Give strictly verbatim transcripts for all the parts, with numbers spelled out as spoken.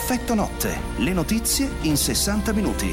Effetto notte, le notizie in sessanta minuti.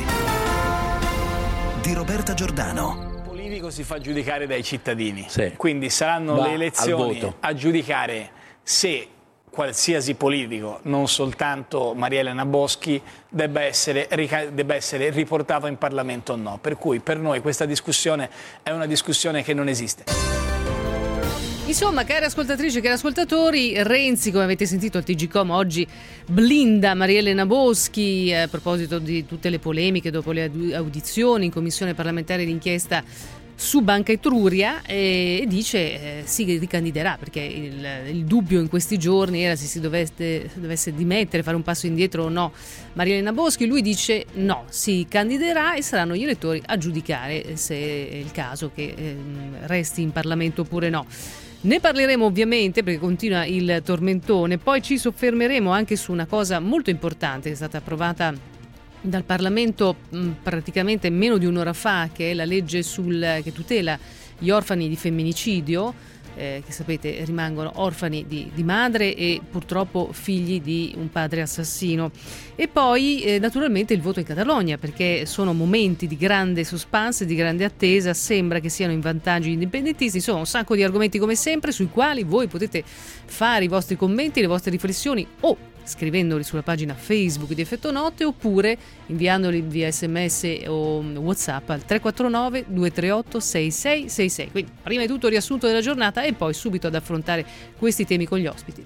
Di Roberta Giordano. Il politico si fa giudicare dai cittadini, sì. Quindi saranno Va le elezioni al voto a giudicare se qualsiasi politico, non soltanto Maria Elena Boschi, debba essere, debba essere riportato in Parlamento o no. Per cui per noi questa discussione è una discussione che non esiste. Insomma, cari ascoltatrici, cari ascoltatori, Renzi, come avete sentito al T G Com, oggi blinda Maria Elena Boschi a proposito di tutte le polemiche dopo le audizioni in commissione parlamentare d'inchiesta su Banca Etruria, e dice eh, si ricandiderà, perché il, il dubbio in questi giorni era se si dovesse, dovesse dimettere, fare un passo indietro o no Maria Elena Boschi. Lui dice no, si candiderà e saranno gli elettori a giudicare se è il caso che eh, resti in Parlamento oppure no. Ne parleremo ovviamente perché continua il tormentone, poi ci soffermeremo anche su una cosa molto importante che è stata approvata dal Parlamento mh, praticamente meno di un'ora fa, che è la legge sul, che tutela gli orfani di femminicidio, eh, che sapete rimangono orfani di, di madre e purtroppo figli di un padre assassino. E poi eh, naturalmente il voto in Catalogna, perché sono momenti di grande suspense, di grande attesa, sembra che siano in vantaggio gli indipendentisti. Insomma, un sacco di argomenti come sempre sui quali voi potete fare i vostri commenti, le vostre riflessioni o scrivendoli sulla pagina Facebook di Effetto Notte oppure inviandoli via sms o WhatsApp al tre quattro nove due tre otto sei sei sei sei. Quindi prima di tutto riassunto della giornata e poi subito ad affrontare questi temi con gli ospiti.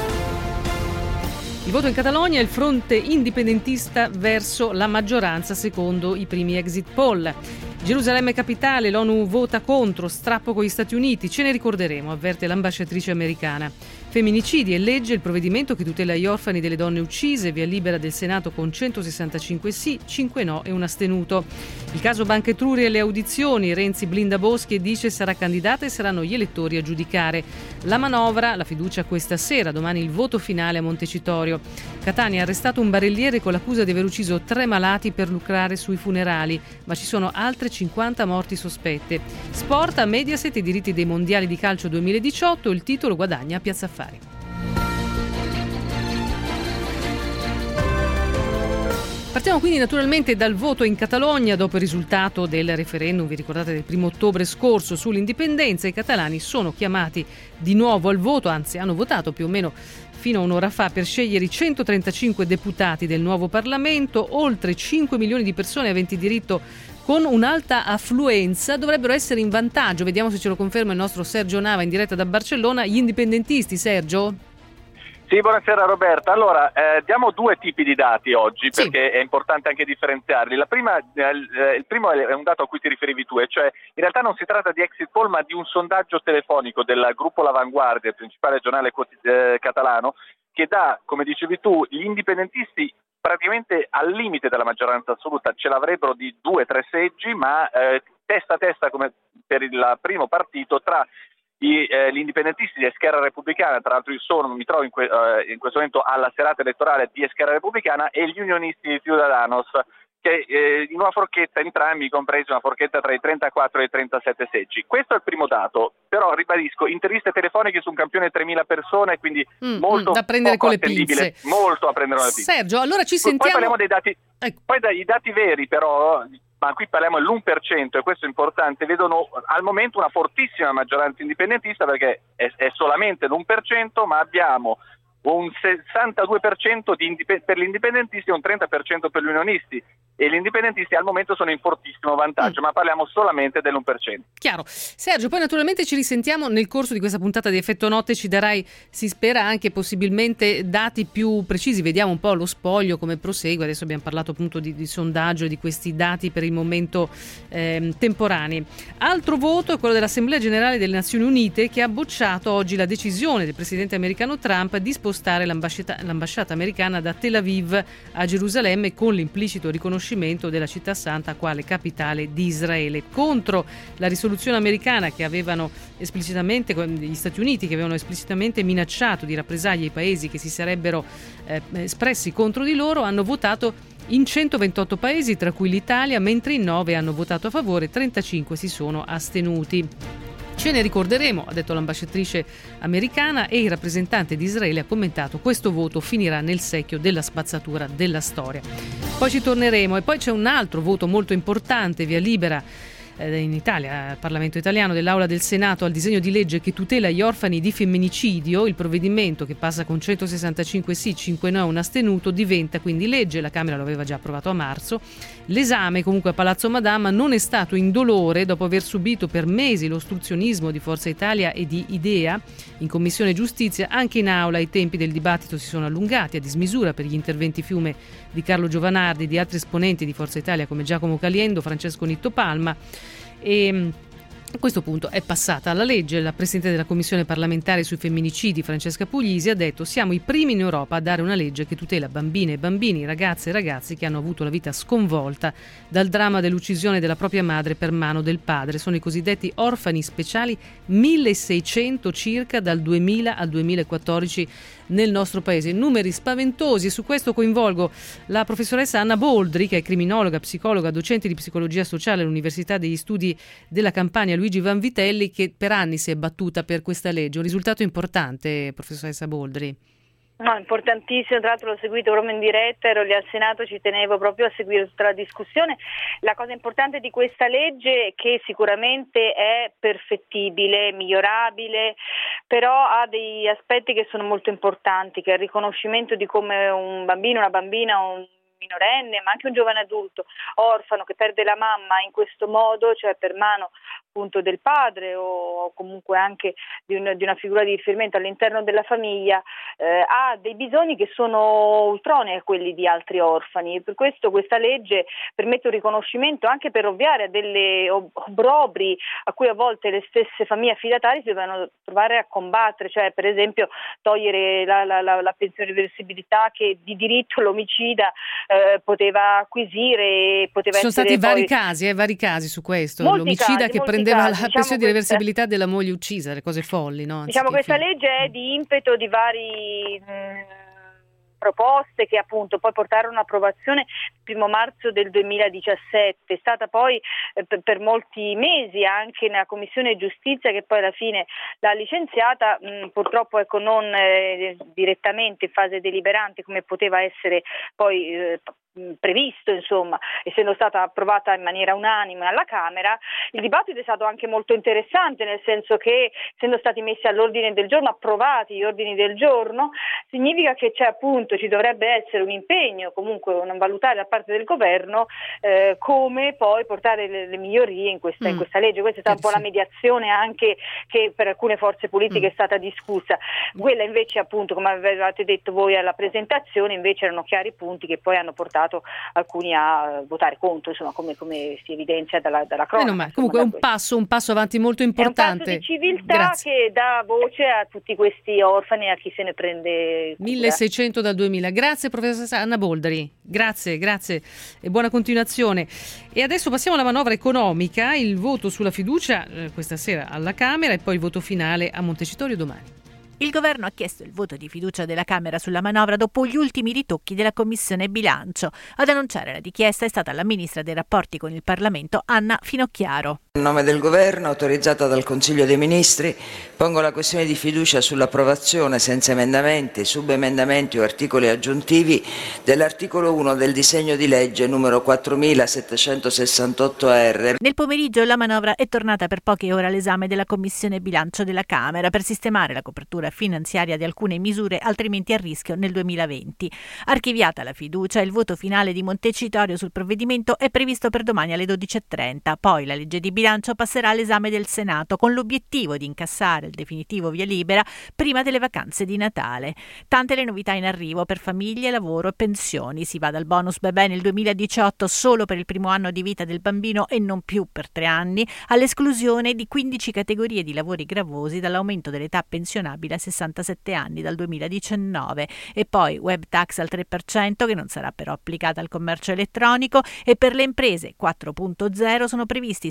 Il voto in Catalogna è il fronte indipendentista verso la maggioranza secondo i primi exit poll. Gerusalemme capitale, l'ONU vota contro, strappo con gli Stati Uniti, ce ne ricorderemo, avverte l'ambasciatrice americana. Femminicidi e legge, il provvedimento che tutela gli orfani delle donne uccise, via libera del Senato con centosessantacinque sì, cinque no e un astenuto. Il caso Banca Etruria e le audizioni, Renzi blinda Boschi e dice sarà candidata e saranno gli elettori a giudicare. La manovra, la fiducia questa sera, domani il voto finale a Montecitorio. Catania ha arrestato un barelliere con l'accusa di aver ucciso tre malati per lucrare sui funerali, ma ci sono altre cinquanta morti sospette. Sport, a Mediaset i diritti dei mondiali di calcio duemiladiciotto, il titolo guadagna a Piazza Affari. Partiamo quindi naturalmente dal voto in Catalogna. Dopo il risultato del referendum, vi ricordate, del primo ottobre scorso sull'indipendenza, i catalani sono chiamati di nuovo al voto, anzi hanno votato più o meno fino a un'ora fa per scegliere i centotrentacinque deputati del nuovo Parlamento. Oltre cinque milioni di persone aventi diritto con un'alta affluenza dovrebbero essere in vantaggio. Vediamo se ce lo conferma il nostro Sergio Nava in diretta da Barcellona. Gli indipendentisti, Sergio? Sì, buonasera Roberta. Allora, eh, diamo due tipi di dati oggi, sì, perché è importante anche differenziarli. La prima, eh, il primo è un dato a cui ti riferivi tu, e cioè in realtà non si tratta di exit poll ma di un sondaggio telefonico del gruppo L'Avanguardia, il principale giornale eh, catalano, che dà, come dicevi tu, gli indipendentisti praticamente al limite della maggioranza assoluta, ce l'avrebbero di due o tre seggi, ma eh, testa a testa come per il primo partito tra I, eh, gli indipendentisti di Esquerra Repubblicana. Tra l'altro io sono, mi trovo in, que, eh, in questo momento alla serata elettorale di Esquerra Repubblicana, e gli unionisti di Ciudadanos, che eh, in una forchetta entrambi compresi una forchetta tra i trentaquattro e i trentasette seggi. Questo è il primo dato, però ribadisco, interviste telefoniche su un campione di tremila persone, quindi mm, molto mm, da prendere poco con le pinze. Molto a prendere con le pinze. Sergio, allora ci Poi sentiamo. parliamo dei dati, ecco. Poi dai dati veri però, ma qui parliamo dell'uno per cento e questo è importante, vedono al momento una fortissima maggioranza indipendentista, perché è, è solamente l'uno per cento, ma abbiamo un sessantadue per cento di indip- per gli indipendentisti e un trenta per cento per gli unionisti, e gli indipendentisti al momento sono in fortissimo vantaggio, mm. ma parliamo solamente dell'uno per cento. Chiaro. Sergio, poi naturalmente ci risentiamo nel corso di questa puntata di Effetto Notte, ci darai, si spera, anche possibilmente dati più precisi, vediamo un po' lo spoglio come prosegue. Adesso abbiamo parlato appunto di, di sondaggio e di questi dati per il momento eh, temporanei. Altro voto è quello dell'Assemblea Generale delle Nazioni Unite, che ha bocciato oggi la decisione del presidente americano Trump di spostare l'ambasciata, l'ambasciata americana da Tel Aviv a Gerusalemme, con l'implicito riconoscimento della città santa quale capitale di Israele, contro la risoluzione americana che avevano esplicitamente, gli Stati Uniti che avevano esplicitamente minacciato di rappresaglie i paesi che si sarebbero eh, espressi contro di loro. Hanno votato in centoventotto paesi, tra cui l'Italia, mentre in nove hanno votato a favore, trentacinque si sono astenuti. Ce ne ricorderemo, ha detto l'ambasciatrice americana, e il rappresentante di Israele ha commentato: questo voto finirà nel secchio della spazzatura della storia. Poi ci torneremo, e poi c'è un altro voto molto importante, via libera in Italia, al Parlamento italiano, dell'Aula del Senato al disegno di legge che tutela gli orfani di femminicidio. Il provvedimento, che passa con centosessantacinque sì, cinque no e un astenuto, diventa quindi legge. La Camera lo aveva già approvato a marzo. L'esame comunque a Palazzo Madama non è stato indolore dopo aver subito per mesi l'ostruzionismo di Forza Italia e di Idea. In Commissione Giustizia, anche in Aula, i tempi del dibattito si sono allungati a dismisura per gli interventi fiume di Carlo Giovanardi e di altri esponenti di Forza Italia come Giacomo Caliendo, Francesco Nitto Palma. E a questo punto è passata alla legge. La Presidente della Commissione parlamentare sui femminicidi, Francesca Puglisi, ha detto: siamo i primi in Europa a dare una legge che tutela bambine e bambini, ragazze e ragazzi che hanno avuto la vita sconvolta dal dramma dell'uccisione della propria madre per mano del padre. Sono i cosiddetti orfani speciali, milleseicento circa dal duemila al duemilaquattordici nel nostro paese, numeri spaventosi. E su questo coinvolgo la professoressa Anna Boldri, che è criminologa, psicologa, docente di psicologia sociale all'Università degli Studi della Campania Luigi Vanvitelli, che per anni si è battuta per questa legge. Un risultato importante, professoressa Boldri. No, importantissimo, tra l'altro l'ho seguito proprio in diretta, ero lì al Senato, ci tenevo proprio a seguire tutta la discussione. La cosa importante di questa legge è che sicuramente è perfettibile, migliorabile, però ha degli aspetti che sono molto importanti, che è il riconoscimento di come un bambino, una bambina, un minorenne, ma anche un giovane adulto orfano che perde la mamma in questo modo, cioè per mano appunto del padre o comunque anche di, un, di una figura di riferimento all'interno della famiglia, eh, ha dei bisogni che sono ultronei a quelli di altri orfani. Per questo questa legge permette un riconoscimento anche per ovviare a delle obbrobri a cui a volte le stesse famiglie affidatarie si devono trovare a combattere, cioè per esempio togliere la, la, la, la pensione di reversibilità che di diritto l'omicida eh, poteva acquisire, poteva Sono essere stati vari poi... casi, eh, vari casi su questo, molti l'omicida casi, che molti prendeva casi, la diciamo pensione di questa... reversibilità della moglie uccisa, le cose folli, no? Diciamo questa fine. legge è di impeto di vari mh, proposte che appunto poi portarono all'approvazione il primo marzo del duemiladiciassette, è stata poi eh, per, per molti mesi anche nella Commissione Giustizia, che poi alla fine l'ha licenziata, mh, purtroppo ecco non eh, direttamente in fase deliberante come poteva essere poi eh, previsto, insomma, essendo stata approvata in maniera unanime alla Camera. Il dibattito è stato anche molto interessante, nel senso che essendo stati messi all'ordine del giorno, approvati gli ordini del giorno, significa che c'è appunto, ci dovrebbe essere un impegno, comunque un valutare da parte del governo eh, come poi portare le, le migliorie in questa, mm. in questa legge. Questa è stata un po' la mediazione anche che per alcune forze politiche mm. è stata discussa. Quella invece appunto, come avevate detto voi alla presentazione, invece erano chiari punti che poi hanno portato alcuni a votare contro, insomma, come, come si evidenzia dalla, dalla cronaca. Eh no, ma comunque è un passo, un passo avanti molto importante. È un passo di civiltà. Grazie. Che dà voce a tutti questi orfani e a chi se ne prende cura. milleseicento dal duemila. Grazie professoressa Anna Boldri, grazie, grazie e buona continuazione. E adesso passiamo alla manovra economica, il voto sulla fiducia eh, questa sera alla Camera e poi il voto finale a Montecitorio domani. Il governo ha chiesto il voto di fiducia della Camera sulla manovra dopo gli ultimi ritocchi della Commissione Bilancio. Ad annunciare la richiesta è stata la ministra dei rapporti con il Parlamento, Anna Finocchiaro. In nome del governo, autorizzata dal Consiglio dei Ministri, pongo la questione di fiducia sull'approvazione senza emendamenti, subemendamenti o articoli aggiuntivi dell'articolo uno del disegno di legge numero quattromilasettecentosessantotto R. Nel pomeriggio la manovra è tornata per poche ore all'esame della Commissione Bilancio della Camera per sistemare la copertura finanziaria di alcune misure altrimenti a rischio nel duemilaventi. Archiviata la fiducia, il voto finale di Montecitorio sul provvedimento è previsto per domani alle dodici e trenta. Poi la legge di bilancio passerà all'esame del Senato con l'obiettivo di incassare il definitivo via libera prima delle vacanze di Natale. Tante le novità in arrivo per famiglie, lavoro e pensioni. Si va dal bonus bebè nel duemiladiciotto solo per il primo anno di vita del bambino e non più per tre anni, all'esclusione di quindici categorie di lavori gravosi dall'aumento dell'età pensionabile a sessantasette anni dal duemiladiciannove, e poi web tax al tre per cento che non sarà però applicata al commercio elettronico, e per le imprese quattro punto zero sono previsti sconti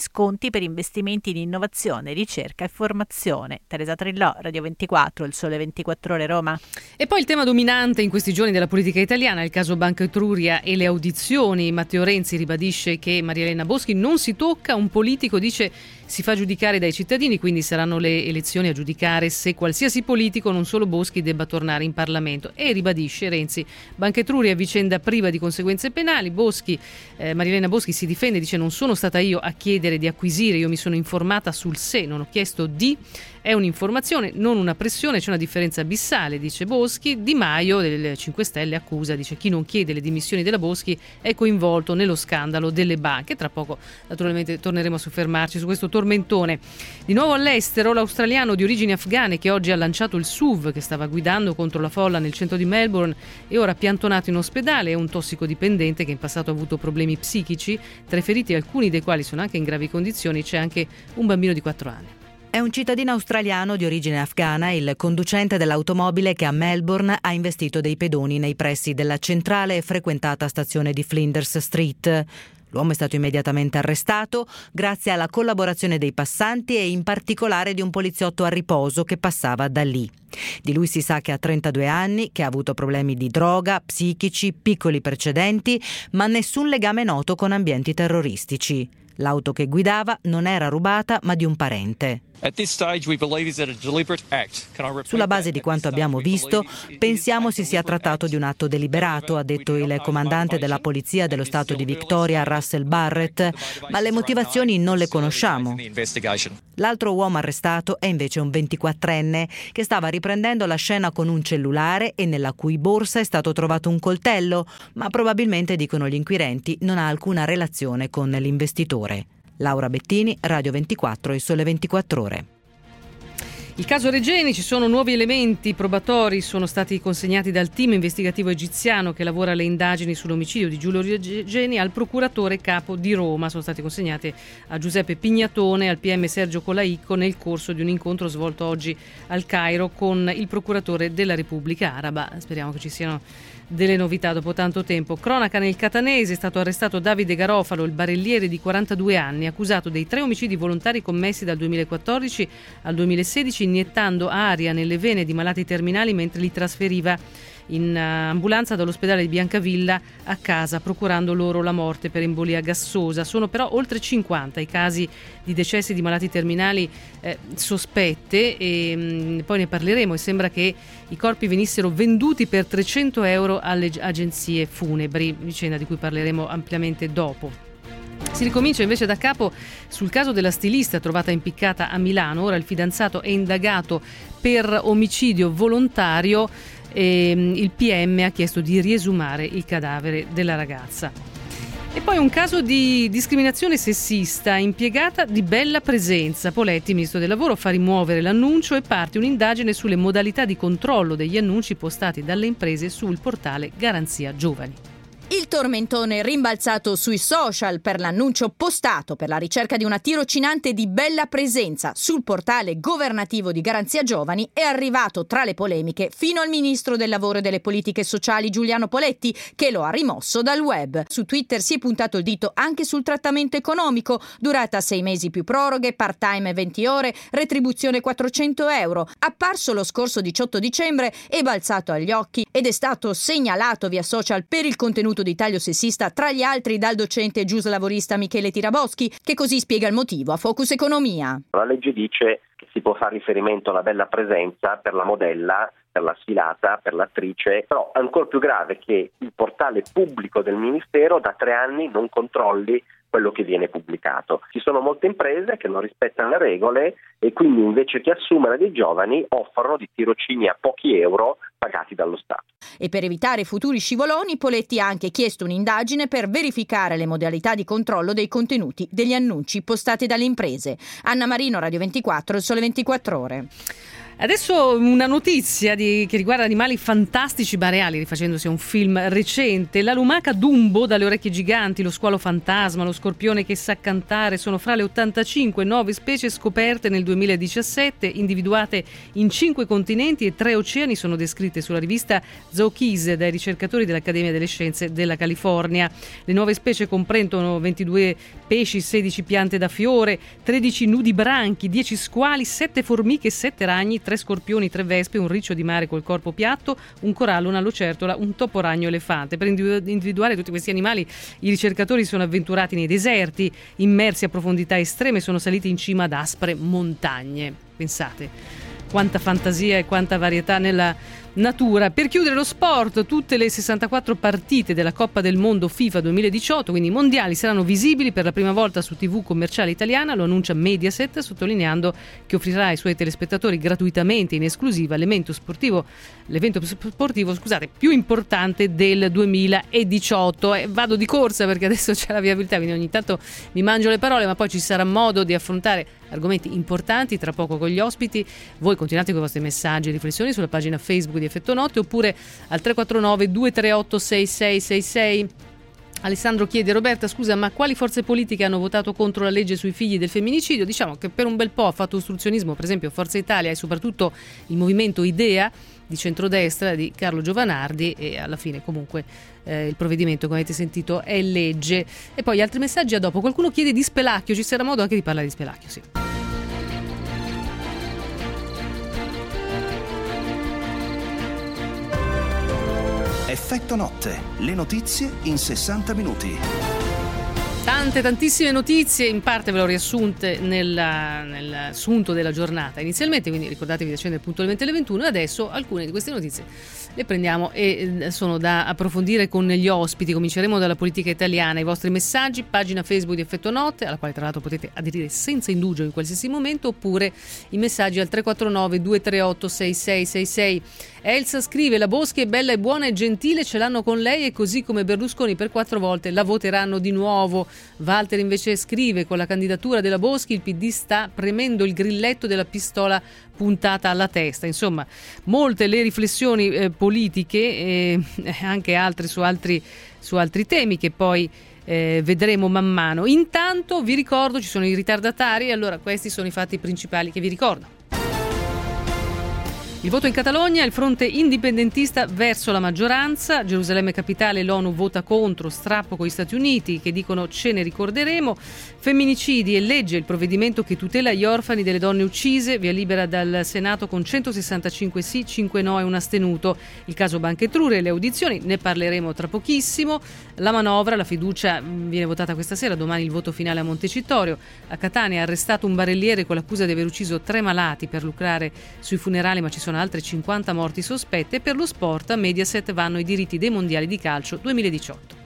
contributi per investimenti in innovazione, ricerca e formazione. Teresa Trillò, Radio ventiquattro, Il Sole ventiquattro Ore, Roma. E poi il tema dominante in questi giorni della politica italiana, il caso Banca Etruria e le audizioni. Matteo Renzi ribadisce che Maria Elena Boschi non si tocca, un politico dice si fa giudicare dai cittadini, quindi saranno le elezioni a giudicare se qualsiasi politico, non solo Boschi, debba tornare in Parlamento. E ribadisce Renzi, Banca Etruria è vicenda priva di conseguenze penali. Boschi, eh, Maria Elena Boschi si difende, dice non sono stata io a chiedere di acquisire, io mi sono informata sul se, non ho chiesto di, è un'informazione, non una pressione, c'è una differenza abissale, dice Boschi. Di Maio del cinque Stelle accusa, dice chi non chiede le dimissioni della Boschi è coinvolto nello scandalo delle banche. Tra poco naturalmente torneremo a soffermarci su questo tormentone. Di nuovo all'estero, l'australiano di origini afghane che oggi ha lanciato il S U V che stava guidando contro la folla nel centro di Melbourne è ora piantonato in ospedale, è un tossicodipendente che in passato ha avuto problemi psichici, tra i feriti alcuni dei quali sono anche in gravi condizioni, c'è anche un bambino di quattro anni. È un cittadino australiano di origine afghana, il conducente dell'automobile che a Melbourne ha investito dei pedoni nei pressi della centrale e frequentata stazione di Flinders Street. L'uomo è stato immediatamente arrestato grazie alla collaborazione dei passanti e in particolare di un poliziotto a riposo che passava da lì. Di lui si sa che ha trentadue anni, che ha avuto problemi di droga, psichici, piccoli precedenti, ma nessun legame noto con ambienti terroristici. L'auto che guidava non era rubata, ma di un parente. Sulla base di quanto abbiamo visto, pensiamo si sia trattato di un atto deliberato, ha detto il comandante della polizia dello stato di Victoria, Russell Barrett, ma le motivazioni non le conosciamo. L'altro uomo arrestato è invece un ventiquattrenne che stava riprendendo la scena con un cellulare e nella cui borsa è stato trovato un coltello, ma probabilmente, dicono gli inquirenti, non ha alcuna relazione con l'investitore. Laura Bettini, Radio ventiquattro e Sole ventiquattro Ore. Il caso Regeni, ci sono nuovi elementi probatori, sono stati consegnati dal team investigativo egiziano che lavora alle indagini sull'omicidio di Giulio Regeni al procuratore capo di Roma. Sono stati consegnati a Giuseppe Pignatone e al P M Sergio Colaicco nel corso di un incontro svolto oggi al Cairo con il procuratore della Repubblica Araba. Speriamo che ci siano delle novità dopo tanto tempo. Cronaca nel Catanese, è stato arrestato Davide Garofalo, il barelliere di quarantadue anni, accusato dei tre omicidi volontari commessi dal duemilaquattordici al duemilasedici iniettando aria nelle vene di malati terminali mentre li trasferiva in ambulanza dall'ospedale di Biancavilla a casa, procurando loro la morte per embolia gassosa. Sono però oltre cinquanta i casi di decessi di malati terminali eh, sospette e mh, poi ne parleremo. E sembra che i corpi venissero venduti per trecento euro alle agenzie funebri, vicenda di cui parleremo ampiamente dopo. Si ricomincia invece da capo sul caso della stilista trovata impiccata a Milano. Ora il fidanzato è indagato per omicidio volontario e il P M ha chiesto di riesumare il cadavere della ragazza. E poi un caso di discriminazione sessista, impiegata di bella presenza. Poletti, ministro del lavoro, fa rimuovere l'annuncio e parte un'indagine sulle modalità di controllo degli annunci postati dalle imprese sul portale Garanzia Giovani. Il tormentone rimbalzato sui social per l'annuncio postato per la ricerca di una tirocinante di bella presenza sul portale governativo di Garanzia Giovani è arrivato tra le polemiche fino al ministro del lavoro e delle politiche sociali Giuliano Poletti, che lo ha rimosso dal web. Su Twitter si è puntato il dito anche sul trattamento economico, durata sei mesi più proroghe, part-time venti ore, retribuzione quattrocento euro. Apparso lo scorso diciotto dicembre, è balzato agli occhi ed è stato segnalato via social per il contenuto di taglio sessista, tra gli altri dal docente giuslavorista Michele Tiraboschi, che così spiega il motivo a Focus Economia. La legge dice che si può fare riferimento alla bella presenza per la modella, per la sfilata, per l'attrice, però ancora più grave che il portale pubblico del Ministero da tre anni non controlli quello che viene pubblicato. Ci sono molte imprese che non rispettano le regole e quindi invece che assumere dei giovani offrono di tirocini a pochi euro pagati dallo Stato. E per evitare futuri scivoloni, Poletti ha anche chiesto un'indagine per verificare le modalità di controllo dei contenuti degli annunci postati dalle imprese. Anna Marino, Radio ventiquattro, Il Sole ventiquattro Ore. Adesso una notizia di, che riguarda animali fantastici ma reali, rifacendosi a un film recente. La lumaca Dumbo dalle orecchie giganti, lo squalo fantasma, lo scorpione che sa cantare sono fra le ottantacinque nuove specie scoperte nel duemiladiciassette, individuate in cinque continenti e tre oceani, sono descritte sulla rivista Zookeys dai ricercatori dell'Accademia delle Scienze della California. Le nuove specie comprendono ventidue pesci, sedici piante da fiore, tredici nudibranchi, dieci squali, sette formiche, sette ragni, tre scorpioni, tre vespe, un riccio di mare col corpo piatto, un corallo, una lucertola, un toporagno elefante. Per individuare tutti questi animali i ricercatori sono avventurati nei deserti, immersi a profondità estreme, sono saliti in cima ad aspre montagne. Pensate, quanta fantasia e quanta varietà nella natura. Per chiudere lo sport, tutte le sessantaquattro partite della Coppa del Mondo FIFA duemiladiciotto, quindi i mondiali, saranno visibili per la prima volta su tivù commerciale italiana, lo annuncia Mediaset, sottolineando che offrirà ai suoi telespettatori gratuitamente in esclusiva l'evento sportivo, l'evento sportivo scusate, più importante del duemiladiciotto. E vado di corsa perché adesso c'è la viabilità, quindi ogni tanto mi mangio le parole, ma poi ci sarà modo di affrontare argomenti importanti tra poco con gli ospiti. Voi continuate con i vostri messaggi e riflessioni sulla pagina Facebook di Effetto Notte oppure al tre quattro nove due tre otto sei sei sei sei. Alessandro chiede: Roberta, scusa, ma quali forze politiche hanno votato contro la legge sui figli del femminicidio? Diciamo che per un bel po' ha fatto ostruzionismo, per esempio Forza Italia e soprattutto il movimento Idea di centrodestra di Carlo Giovanardi, e alla fine comunque eh, il provvedimento, come avete sentito, è legge. E poi altri messaggi a dopo. Qualcuno chiede di Spelacchio, ci sarà modo anche di parlare di Spelacchio, sì. Effetto Notte, le notizie in sessanta minuti. Tante, tantissime notizie, in parte ve le ho riassunte nella, nel assunto della giornata inizialmente, quindi ricordatevi di accendere puntualmente alle ventuno, e adesso alcune di queste notizie le prendiamo e sono da approfondire con gli ospiti. Cominceremo dalla politica italiana. I vostri messaggi, pagina Facebook di Effetto Notte, alla quale tra l'altro potete aderire senza indugio in qualsiasi momento, oppure i messaggi al tre quattro nove due tre otto sei sei sei sei. Elsa scrive: la Boschi è bella e buona e gentile, ce l'hanno con lei e così come Berlusconi per quattro volte la voteranno di nuovo. Walter invece scrive: con la candidatura della Boschi il P D sta premendo il grilletto della pistola puntata alla testa. Insomma, molte le riflessioni eh, politiche e eh, anche altre su altri, su altri temi che poi eh, vedremo man mano. Intanto vi ricordo, ci sono i ritardatari, allora questi sono i fatti principali che vi ricordo. Il voto in Catalogna, il fronte indipendentista verso la maggioranza, Gerusalemme capitale, l'ONU vota contro, strappo con gli Stati Uniti che dicono ce ne ricorderemo, femminicidi e legge il provvedimento che tutela gli orfani delle donne uccise, via libera dal Senato con centosessantacinque sì, cinque no e un astenuto, il caso Banca Etruria e le audizioni, ne parleremo tra pochissimo, la manovra, la fiducia viene votata questa sera, domani il voto finale a Montecitorio, a Catania è arrestato un barelliere con l'accusa di aver ucciso tre malati per lucrare sui funerali, ma ci sono altre cinquanta morti sospette. Per lo sport a Mediaset vanno i diritti dei mondiali di calcio duemiladiciotto.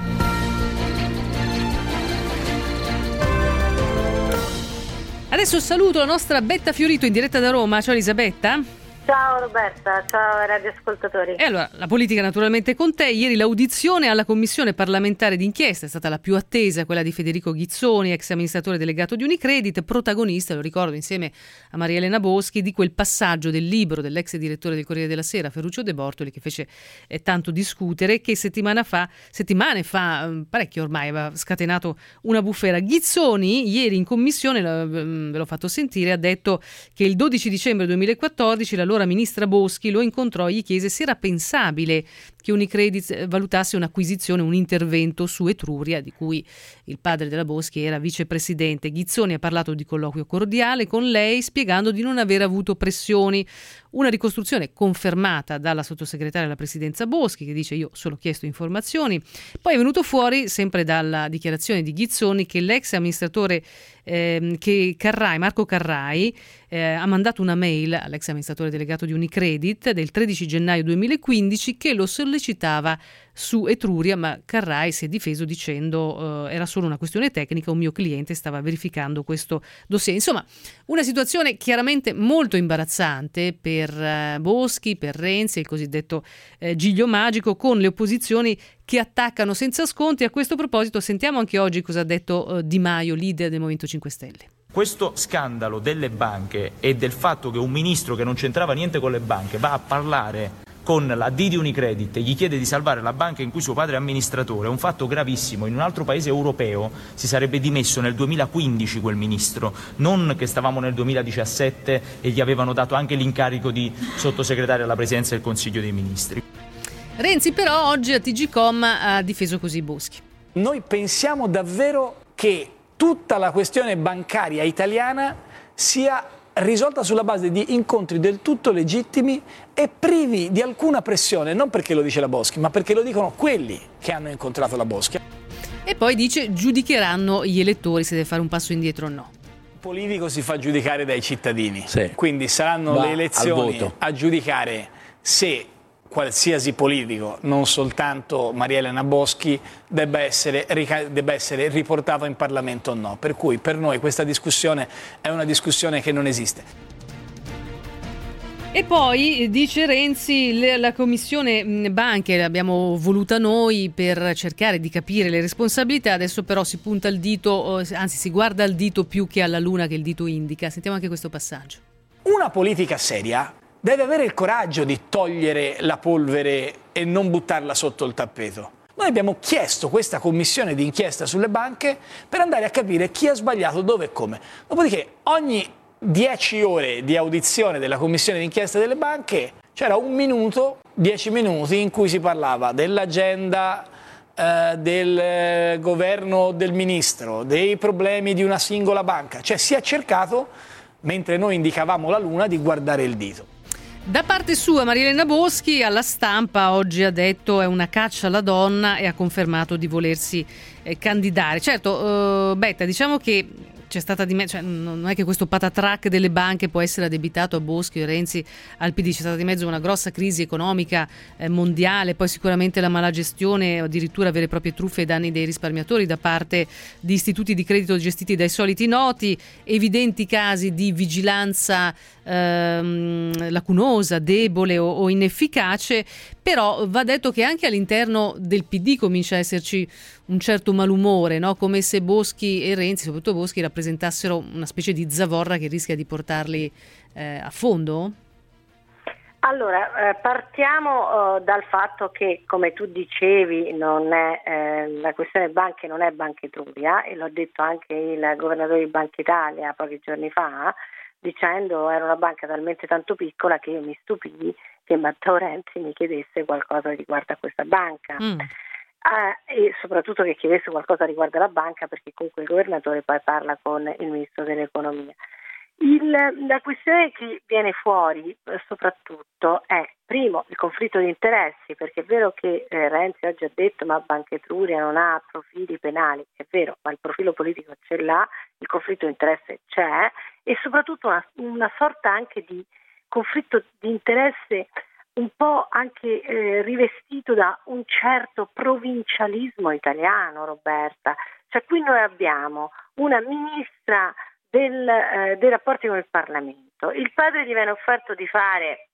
Adesso saluto la nostra Betta Fiorito in diretta da Roma. Ciao Elisabetta. Ciao Roberta, ciao radioascoltatori. E allora, la politica naturalmente con te. Ieri l'audizione alla commissione parlamentare d'inchiesta è stata la più attesa, quella di Federico Ghizzoni, ex amministratore delegato di Unicredit, protagonista, lo ricordo, insieme a Maria Elena Boschi, di quel passaggio del libro dell'ex direttore del Corriere della Sera, Ferruccio De Bortoli, che fece eh, tanto discutere, che settimana fa, settimane fa, parecchio ormai, aveva scatenato una bufera. Ghizzoni, ieri in commissione, ve l'ho fatto sentire, ha detto che il dodici dicembre duemilaquattordici la loro ministra Boschi lo incontrò e gli chiese se era pensabile che Unicredit valutasse un'acquisizione, un intervento su Etruria, di cui il padre della Boschi era vicepresidente. Ghizzoni ha parlato di colloquio cordiale con lei, spiegando di non aver avuto pressioni. Una ricostruzione confermata dalla sottosegretaria alla presidenza Boschi, che dice: io solo chiesto informazioni. Poi è venuto fuori, sempre dalla dichiarazione di Ghizzoni, che l'ex amministratore eh, che Carrai, Marco Carrai, eh, ha mandato una mail all'ex amministratore delegato di Unicredit del tredici gennaio duemilaquindici che lo sollecitava su Etruria, ma Carrai si è difeso dicendo eh, era solo una questione tecnica, un mio cliente stava verificando questo dossier. Insomma, una situazione chiaramente molto imbarazzante per eh, Boschi, per Renzi, il cosiddetto eh, giglio magico, con le opposizioni che attaccano senza sconti. A questo proposito sentiamo anche oggi cosa ha detto eh, Di Maio, leader del Movimento cinque Stelle. Questo scandalo delle banche e del fatto che un ministro che non c'entrava niente con le banche va a parlare con la D di Unicredit e gli chiede di salvare la banca in cui suo padre è amministratore, è un fatto gravissimo. In un altro paese europeo si sarebbe dimesso nel duemilaquindici quel ministro, non che stavamo nel duemiladiciassette e gli avevano dato anche l'incarico di sottosegretario alla Presidenza del Consiglio dei Ministri. Renzi però oggi a T G Com ha difeso così Boschi. Noi pensiamo davvero che tutta la questione bancaria italiana sia risolta sulla base di incontri del tutto legittimi e privi di alcuna pressione, non perché lo dice la Boschi, ma perché lo dicono quelli che hanno incontrato la Boschi. E poi dice giudicheranno gli elettori se deve fare un passo indietro o no. Il politico si fa giudicare dai cittadini, sì. Quindi saranno Va le elezioni al voto a giudicare se qualsiasi politico, non soltanto Maria Elena Boschi, debba essere, debba essere riportato in Parlamento o no. Per cui per noi questa discussione è una discussione che non esiste. E poi, dice Renzi, la commissione banche l'abbiamo voluta noi per cercare di capire le responsabilità, adesso però si punta il dito, anzi si guarda al dito più che alla luna che il dito indica. Sentiamo anche questo passaggio. Una politica seria deve avere il coraggio di togliere la polvere e non buttarla sotto il tappeto. Noi abbiamo chiesto questa commissione di inchiesta sulle banche per andare a capire chi ha sbagliato, dove e come. Dopodiché ogni dieci ore di audizione della commissione di inchiesta delle banche c'era un minuto, dieci minuti in cui si parlava dell'agenda eh, del governo del ministro, dei problemi di una singola banca. Cioè si è cercato, mentre noi indicavamo la luna, di guardare il dito. Da parte sua Maria Elena Boschi alla stampa oggi ha detto è una caccia alla donna e ha confermato di volersi eh, candidare. Certo, eh, Betta, diciamo che c'è stata di mezzo, cioè, non è che questo patatrack delle banche può essere addebitato a Boschi o Renzi al P D, c'è stata di mezzo una grossa crisi economica eh, mondiale, poi sicuramente la malagestione, addirittura vere e proprie truffe ai danni dei risparmiatori da parte di istituti di credito gestiti dai soliti noti, evidenti casi di vigilanza ehm, lacunosa, debole o, o inefficace, però va detto che anche all'interno del P D comincia a esserci un certo malumore, no? Come se Boschi e Renzi, soprattutto Boschi, rappresentassero una specie di zavorra che rischia di portarli eh, a fondo? Allora, eh, partiamo eh, dal fatto che, come tu dicevi, non è, eh, la questione banche non è Banca Etruria, e l'ha detto anche il governatore di Banca Italia pochi giorni fa, dicendo era una banca talmente tanto piccola che io mi stupii che Matteo Renzi mi chiedesse qualcosa riguardo a questa banca. Mm. Ah, e soprattutto che chiedesse qualcosa riguardo alla banca, perché comunque il governatore poi parla con il ministro dell'economia. Il, la questione che viene fuori soprattutto è, primo, il conflitto di interessi, perché è vero che eh, Renzi oggi ha detto ma Banca Etruria non ha profili penali, è vero, ma il profilo politico ce l'ha, il conflitto di interesse c'è, e soprattutto una, una sorta anche di conflitto di interesse un po' anche eh, rivestito da un certo provincialismo italiano, Roberta. Cioè qui noi abbiamo una ministra del, eh, dei rapporti con il Parlamento, il padre gli viene offerto di fare,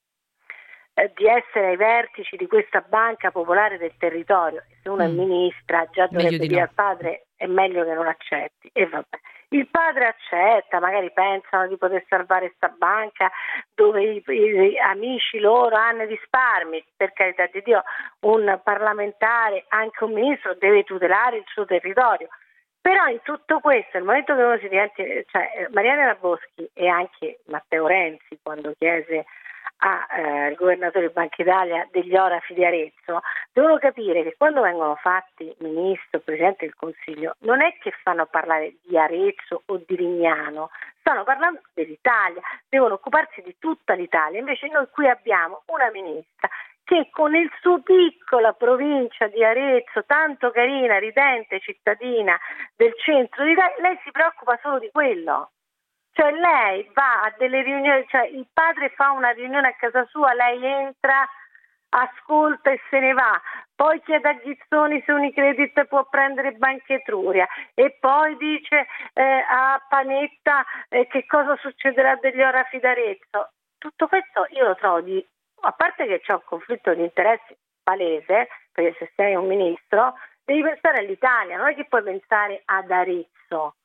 eh, di essere ai vertici di questa banca popolare del territorio, e se una mm. ministra già dovrebbe dire no. al padre è meglio che non accetti, e vabbè. Il padre accetta, magari pensano di poter salvare sta banca dove i, i, i amici loro hanno risparmi, per carità di Dio, un parlamentare, anche un ministro, deve tutelare il suo territorio. Però in tutto questo, nel momento che uno si diventa, cioè Maria Elena Boschi e anche Matteo Renzi, quando chiese al eh, governatore di Banca Italia degli orafi di Arezzo, devono capire che quando vengono fatti ministro, presidente del Consiglio, non è che fanno parlare di Arezzo o di Lignano, stanno parlando dell'Italia, devono occuparsi di tutta l'Italia. Invece noi qui abbiamo una ministra che con il suo piccola provincia di Arezzo, tanto carina, ridente, cittadina del centro d'Italia, lei si preoccupa solo di quello. Cioè lei va a delle riunioni, cioè il padre fa una riunione a casa sua, lei entra, ascolta e se ne va, poi chiede a Ghizzoni se Unicredit può prendere Banca Etruria e poi dice eh, a Panetta eh, che cosa succederà degli orafi d'Arezzo. Tutto questo io lo trovo di, a parte che c'è un conflitto di interessi palese, perché se sei un ministro devi pensare all'Italia, non è che puoi pensare ad Arezzo.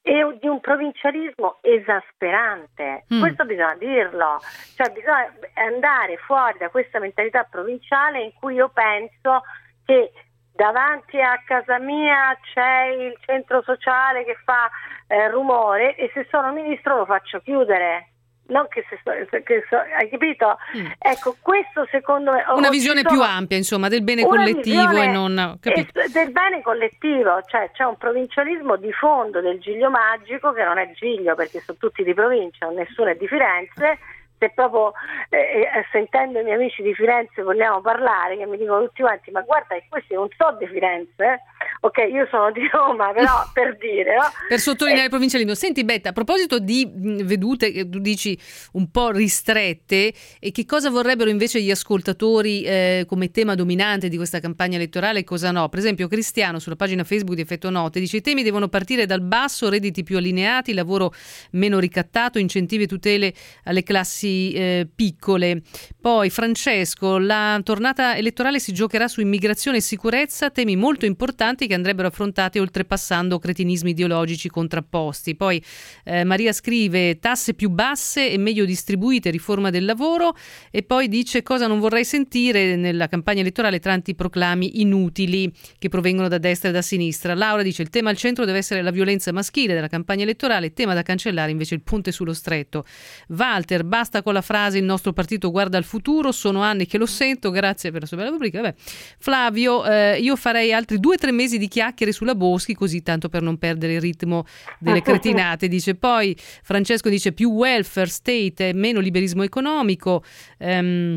e di un provincialismo esasperante. Mm. Questo bisogna dirlo, cioè bisogna andare fuori da questa mentalità provinciale in cui io penso che davanti a casa mia c'è il centro sociale che fa eh, rumore e se sono ministro lo faccio chiudere. Non che se, so, che so, hai capito? Mm. Ecco, questo secondo me una visione più ampia, insomma, del bene collettivo e non capito? del bene collettivo, cioè c'è un provincialismo di fondo del Giglio magico che non è Giglio perché sono tutti di provincia, nessuno è di Firenze. Se proprio eh, sentendo i miei amici di Firenze vogliamo parlare, che mi dicono tutti quanti, ma guarda che questi non so di Firenze, eh? Ok, io sono di Roma, però per dire, no? Per sottolineare eh. il provincialismo. Senti Betta, a proposito di vedute che tu dici un po' ristrette, e che cosa vorrebbero invece gli ascoltatori eh, come tema dominante di questa campagna elettorale e cosa no? Per esempio Cristiano sulla pagina Facebook di Effetto Note dice: i temi devono partire dal basso, redditi più allineati, lavoro meno ricattato, incentivi e tutele alle classi Eh, piccole. Poi Francesco, la tornata elettorale si giocherà su immigrazione e sicurezza, temi molto importanti che andrebbero affrontati oltrepassando cretinismi ideologici contrapposti. Poi eh, Maria scrive: tasse più basse e meglio distribuite, riforma del lavoro, e poi dice: cosa non vorrei sentire nella campagna elettorale, tanti proclami inutili che provengono da destra e da sinistra. Laura dice: il tema al centro deve essere la violenza maschile della campagna elettorale, tema da cancellare invece il ponte sullo stretto. Walter: basta con la frase il nostro partito guarda al futuro, sono anni che lo sento, grazie per la sua bella rubrica. Vabbè. Flavio, eh, io farei altri due o tre mesi di chiacchiere sulla Boschi, così tanto per non perdere il ritmo delle cretinate, dice. Poi Francesco dice: più welfare state e meno liberismo economico. ehm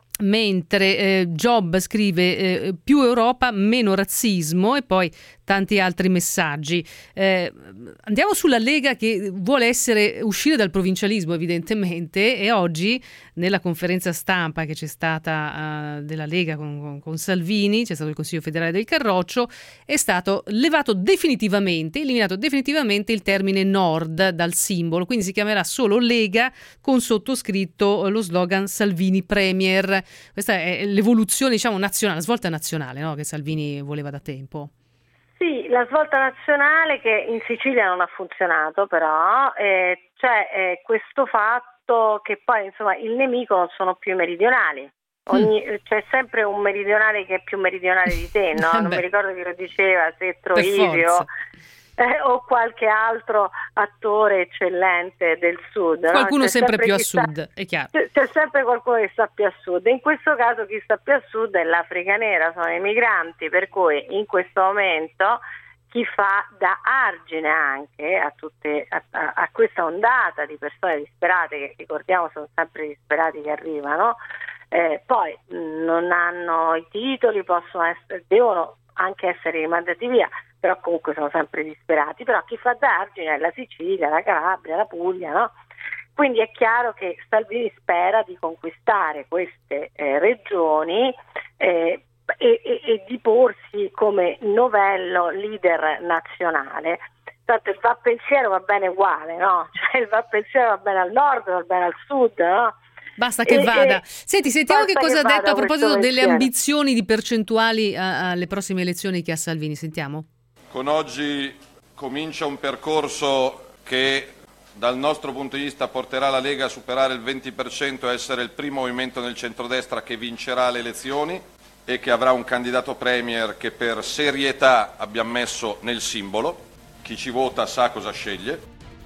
Mentre eh, Job scrive eh, più Europa, meno razzismo, e poi tanti altri messaggi. Eh, andiamo sulla Lega, che vuole essere uscire dal provincialismo evidentemente, e oggi nella conferenza stampa che c'è stata uh, della Lega con, con, con Salvini, c'è stato il Consiglio federale del Carroccio, è stato levato definitivamente, eliminato definitivamente il termine Nord dal simbolo, quindi si chiamerà solo Lega con sottoscritto lo slogan Salvini Premier. Questa è l'evoluzione, diciamo, nazionale, la svolta nazionale, no? Che Salvini voleva da tempo. Sì, la svolta nazionale che in Sicilia non ha funzionato, però eh, c'è eh, questo fatto che poi insomma il nemico non sono più i meridionali. Ogni, mm. C'è sempre un meridionale che è più meridionale di te, no? Non mi ricordo chi lo diceva, se Troisio eh, o qualche altro attore eccellente del sud. Qualcuno no? sempre, sempre più a sta, sud, è chiaro. C'è, c'è sempre qualcuno che sta più a sud. In questo caso chi sta più a sud è l'Africa nera, sono i migranti, per cui in questo momento chi fa da argine anche a, tutte, a, a, a questa ondata di persone disperate, che ricordiamo sono sempre disperati che arrivano, eh, poi non hanno i titoli, possono essere, devono anche essere rimandati via, però comunque sono sempre disperati. Però chi fa da argine è la Sicilia, la Calabria, la Puglia, no? Quindi è chiaro che Salvini spera di conquistare queste eh, regioni eh, e, e, e di porsi come novello leader nazionale. Tanto il va pensiero va bene uguale, no? Cioè il va pensiero va bene al nord, va bene al sud, no? Basta che e, vada. E Senti, sentiamo che cosa ha detto a proposito delle ambizioni di percentuali alle prossime elezioni che ha Salvini. Sentiamo. Con oggi comincia un percorso che dal nostro punto di vista porterà la Lega a superare il venti per cento e essere il primo movimento nel centrodestra che vincerà le elezioni e che avrà un candidato premier che per serietà abbiamo messo nel simbolo. Chi ci vota sa cosa sceglie.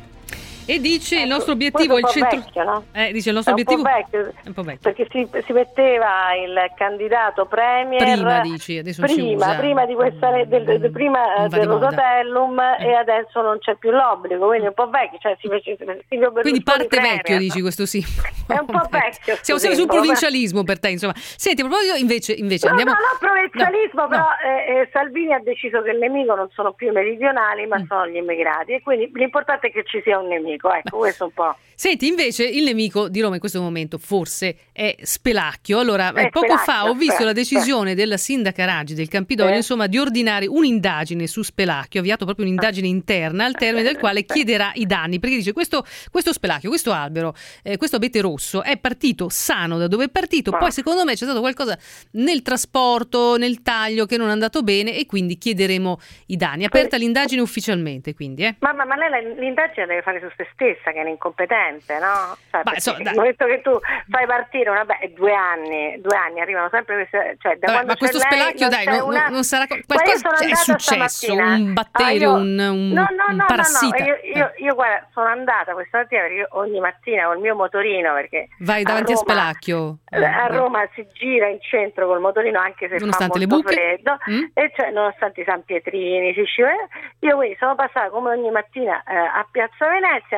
E dice ecco, il nostro obiettivo è il centro vecchio, no? eh, dice il nostro è un obiettivo po' vecchio, è un po' vecchio. Perché si, si metteva il candidato premier prima, dici, adesso prima, si usa. prima di questa del, del, del, prima del Rosatellum eh. e adesso non c'è più l'obbligo, quindi è un po' vecchio, cioè si fece quindi parte premier. Vecchio, dici, questo simbolo. È un po' vecchio. Siamo sempre sul provincialismo per te, insomma. Senti, a proposito invece, invece no, andiamo no, no, provincialismo, no, però no. Eh, eh, Salvini ha deciso che il nemico non sono più i meridionali, ma mm. sono gli immigrati, e quindi l'importante è che ci sia un nemico, ecco, questo un po'. Senti, invece il nemico di Roma in questo momento forse è Spelacchio. Allora, È poco Spelacchio, fa ho visto eh, la decisione eh. della sindaca Raggi del Campidoglio, Eh. insomma, di ordinare un'indagine su Spelacchio, ha avviato proprio un'indagine interna al termine del quale chiederà i danni, perché dice questo, questo Spelacchio, questo albero, eh, questo abete rosso è partito sano da dove è partito, poi secondo me c'è stato qualcosa nel trasporto, nel taglio che non è andato bene e quindi chiederemo i danni. Aperta l'indagine ufficialmente, quindi. Eh. Ma, ma, ma lei la- l'indagine deve fare su se stessa, che è incompetente, no? Cioè, Ma, perché so, nel dai. momento che tu fai partire una beh, due anni, due anni arrivano sempre queste, cioè da Vabbè, quando ma questo c'è lei, Spelacchio, non dai, c'è non, una... non sarà Ma io qualcosa sono è andata successo, stamattina. un batterio, Ah, io- un, un, no, no, un no, parassita. No, no. Io, io, io guarda, sono andata questa mattina perché io ogni mattina col mio motorino, perché Vai davanti a, Roma, Spelacchio. eh, a Roma si gira in centro col motorino anche se Nonostante fa le molto buche? freddo, Mm? e cioè nonostante i San Pietrini, si scivola. Io quindi sono passata come ogni mattina eh, a Piazza Venezia.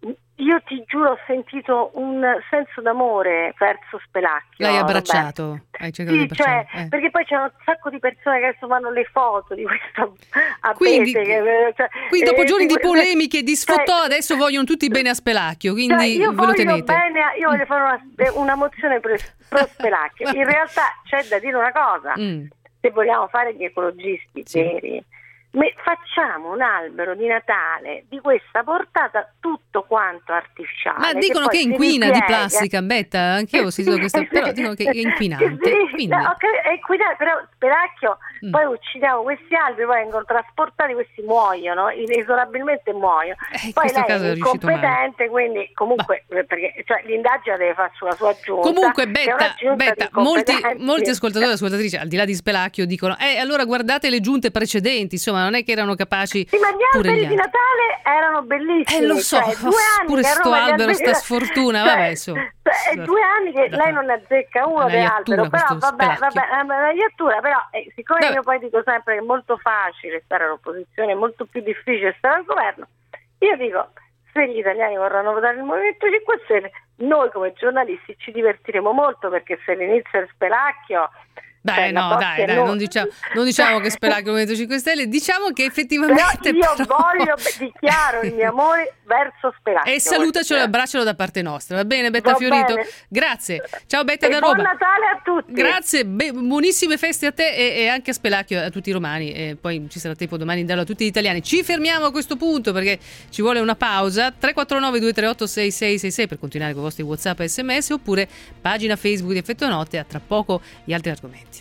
Io ti giuro ho sentito un senso d'amore verso Spelacchio. L'hai Roberto. abbracciato? Hai cercato Sì, di cioè, abbracciare? Eh. perché poi c'è un sacco di persone che adesso fanno le foto di questo abete. Quindi- che, cioè, Quindi dopo eh, giorni di que- polemiche, di sfotò, cioè, adesso vogliono tutti bene a Spelacchio, quindi cioè, io ve lo voglio tenete. bene, io voglio fare una, una mozione pro, pro Spelacchio. In realtà c'è da dire una cosa, Mm. se vogliamo fare gli ecologisti veri, me- facciamo un albero di Natale di questa portata tutto quanto artificiale. Ma dicono che, poi si inquina di ripiega. plastica, Betta, anch'io ho sentito questo, però dicono che è inquinante. Sì, Quindi, no, ok, è inquinante, però Spelacchio, Mm. poi uccidiamo questi alberi, poi vengono trasportati, questi muoiono, inesorabilmente muoiono. in Poi questo lei caso è è riuscito male. incompetente, quindi comunque perché, cioè, l'indagine deve fare sulla sua giunta. Comunque, che è una Betta, giunta Betta di molti, incompetenti. molti ascoltatori e ascoltatrici, al di là di Spelacchio, dicono eh, allora guardate le giunte precedenti, insomma, non è che erano capaci Sì, ma gli pure gli alberi di altri. Natale erano bellissimi. Eh, lo so, cioè, due anni pure che a sto Roma gli albero, alberi- sta sfortuna, cioè, vabbè, su. cioè, è due anni che lei non ne azzecca uno Una di iattura albero, però questo vabbè, Spelacchio. vabbè, è una iattura, però eh, siccome Vabbè. io poi dico sempre che è molto facile stare all'opposizione, è molto più difficile stare al governo, io dico, se gli italiani vorranno votare il Movimento cinque Stelle, noi come giornalisti ci divertiremo molto, perché se l'inizio è Spelacchio... Dai, cioè, la no, Boschi dai, è dai, noi. non diciamo, non diciamo che Spelacchio è il Movimento cinque Stelle, diciamo che effettivamente Però io però- voglio, dichiaro il mio amore verso Spelacchio. E salutacelo e abbraccialo da parte nostra, va bene Betta Va Fiorito? bene. Grazie, ciao Betta E da buon Roma. Natale a tutti. Grazie, be- buonissime feste a te e, e anche a Spelacchio, a tutti i romani, e poi ci sarà tempo domani di darlo a tutti gli italiani. Ci fermiamo a questo punto perché ci vuole una pausa. Tre quattro nove due tre otto sei sei sei sei per continuare con i vostri WhatsApp e sms, oppure pagina Facebook di Effetto Notte. A tra poco gli altri argomenti.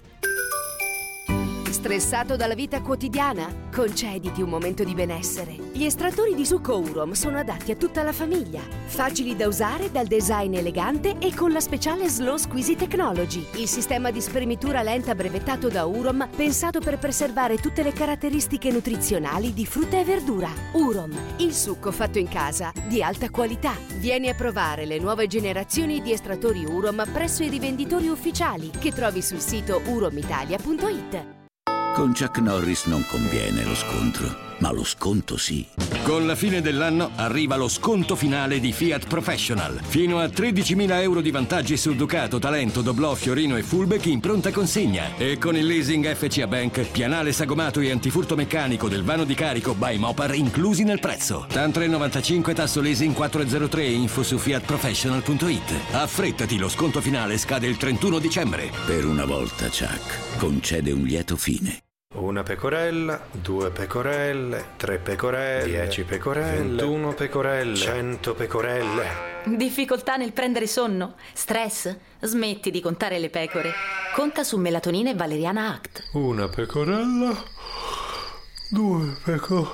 Stressato dalla vita quotidiana? Concediti un momento di benessere. Gli estrattori di succo Urom sono adatti a tutta la famiglia. Facili da usare, dal design elegante e con la speciale Slow Squeezy Technology, il sistema di spremitura lenta brevettato da Urom, pensato per preservare tutte le caratteristiche nutrizionali di frutta e verdura. Urom, il succo fatto in casa di alta qualità. Vieni a provare le nuove generazioni di estrattori Urom presso i rivenditori ufficiali che trovi sul sito uromitalia punto it. Con Chuck Norris non conviene lo scontro, ma lo sconto sì. Con la fine dell'anno arriva lo sconto finale di Fiat Professional. Fino a tredicimila euro di vantaggi su Ducato, Talento, Doblò, Fiorino e Fullback in pronta consegna. E con il leasing F C A Bank, pianale sagomato e antifurto meccanico del vano di carico by Mopar inclusi nel prezzo. TAN tre virgola novantacinque, tasso leasing quattro zero tre, info su fiat professional punto it. Affrettati, lo sconto finale scade il trentuno dicembre. Per una volta Chuck concede un lieto fine. Una pecorella, due pecorelle, tre pecorelle, dieci pecorelle, ventuno pecorelle, cento pecorelle. Difficoltà nel prendere sonno? Stress? Smetti di contare le pecore. Conta su Melatonina e Valeriana Act. Una pecorella, due pecorelle.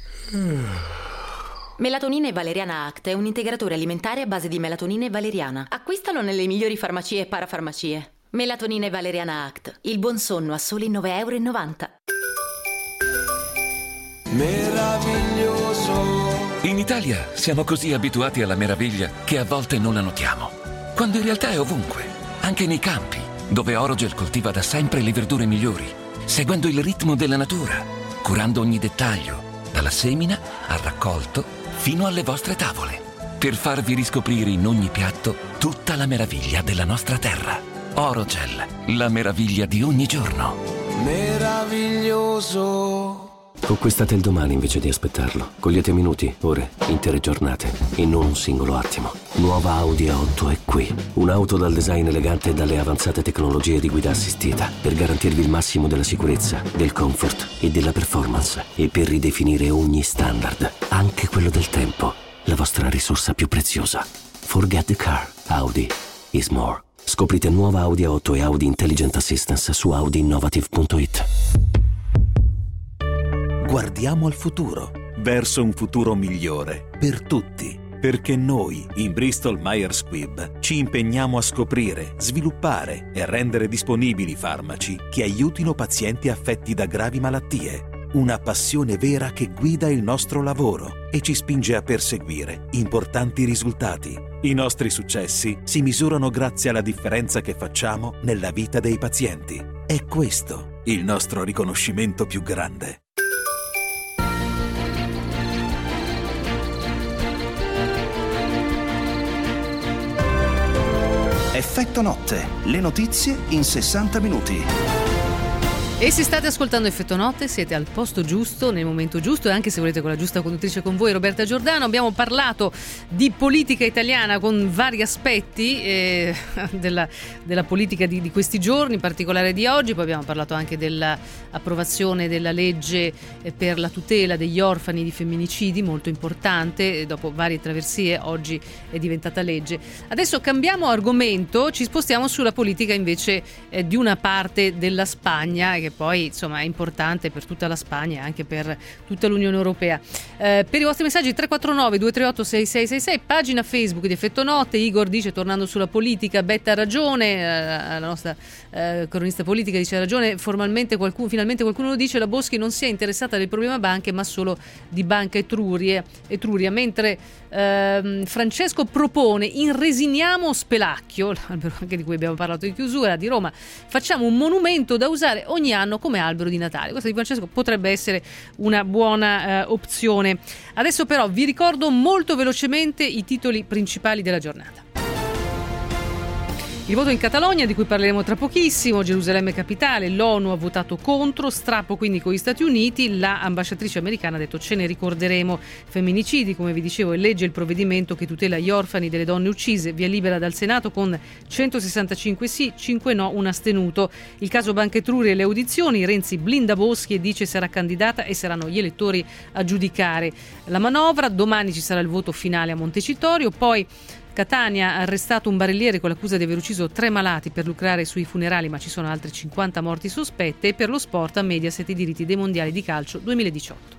Melatonina e Valeriana Act è un integratore alimentare a base di melatonina e valeriana. Acquistalo nelle migliori farmacie e parafarmacie. Melatonina e Valeriana Act. Il buon sonno a soli nove virgola novanta euro. Meraviglioso. In Italia siamo così abituati alla meraviglia che a volte non la notiamo, quando in realtà è ovunque, anche nei campi, dove Orogel coltiva da sempre le verdure migliori, seguendo il ritmo della natura, curando ogni dettaglio, dalla semina al raccolto fino alle vostre tavole, per farvi riscoprire in ogni piatto tutta la meraviglia della nostra terra. Orogel, la meraviglia di ogni giorno. Meraviglioso. Conquistate il domani invece di aspettarlo. Cogliete minuti, ore, intere giornate e non un singolo attimo. Nuova Audi A otto è qui. Un'auto dal design elegante e dalle avanzate tecnologie di guida assistita per garantirvi il massimo della sicurezza, del comfort e della performance e per ridefinire ogni standard, anche quello del tempo, la vostra risorsa più preziosa. Forget the car. Audi is more. Scoprite nuova Audi A otto e Audi Intelligent Assistance su audi innovative punto it. Guardiamo al futuro, verso un futuro migliore per tutti, perché noi in Bristol Myers Squibb ci impegniamo a scoprire, sviluppare e rendere disponibili farmaci che aiutino pazienti affetti da gravi malattie. Una passione vera che guida il nostro lavoro e ci spinge a perseguire importanti risultati. I nostri successi si misurano grazie alla differenza che facciamo nella vita dei pazienti. È questo il nostro riconoscimento più grande. Effetto notte, le notizie in sessanta minuti. E se state ascoltando Effetto Notte siete al posto giusto, nel momento giusto, e anche se volete con la giusta conduttrice con voi, Roberta Giordano. Abbiamo parlato di politica italiana con vari aspetti eh, della, della politica di, di questi giorni, in particolare di oggi. Poi abbiamo parlato anche dell'approvazione della legge per la tutela degli orfani di femminicidi, molto importante, e dopo varie traversie oggi è diventata legge. Adesso cambiamo argomento, ci spostiamo sulla politica invece eh, di una parte della Spagna, che poi insomma è importante per tutta la Spagna e anche per tutta l'Unione Europea. Eh, per i vostri messaggi tre quattro nove due tre otto sei sei sei sei, pagina Facebook di Effetto Notte. Igor dice, tornando sulla politica, Betta ha ragione, eh, la nostra eh, cronista politica dice ha ragione, formalmente qualcuno, finalmente qualcuno lo dice, la Boschi non si è interessata del problema banche ma solo di Banca Etruria, Etruria mentre eh, Francesco propone inresiniamo Spelacchio, l'albero anche di cui abbiamo parlato di chiusura di Roma, facciamo un monumento da usare ogni anno come albero di Natale. Questa di Francesco potrebbe essere una buona eh, opzione. Adesso però vi ricordo molto velocemente i titoli principali della giornata. Il voto in Catalogna, di cui parleremo tra pochissimo, Gerusalemme capitale, l'ONU ha votato contro, strappo quindi con gli Stati Uniti, la ambasciatrice americana ha detto ce ne ricorderemo. Femminicidi, come vi dicevo, legge il provvedimento che tutela gli orfani delle donne uccise, via libera dal Senato con centosessantacinque sì, cinque no, un astenuto. Il caso Banca Etruria e le audizioni, Renzi blinda Boschi e dice sarà candidata e saranno gli elettori a giudicare la manovra. Domani ci sarà il voto finale a Montecitorio, poi Catania ha arrestato un barelliere con l'accusa di aver ucciso tre malati per lucrare sui funerali, ma ci sono altre cinquanta morti sospette. E per lo sport a Mediaset i diritti dei mondiali di calcio duemiladiciotto.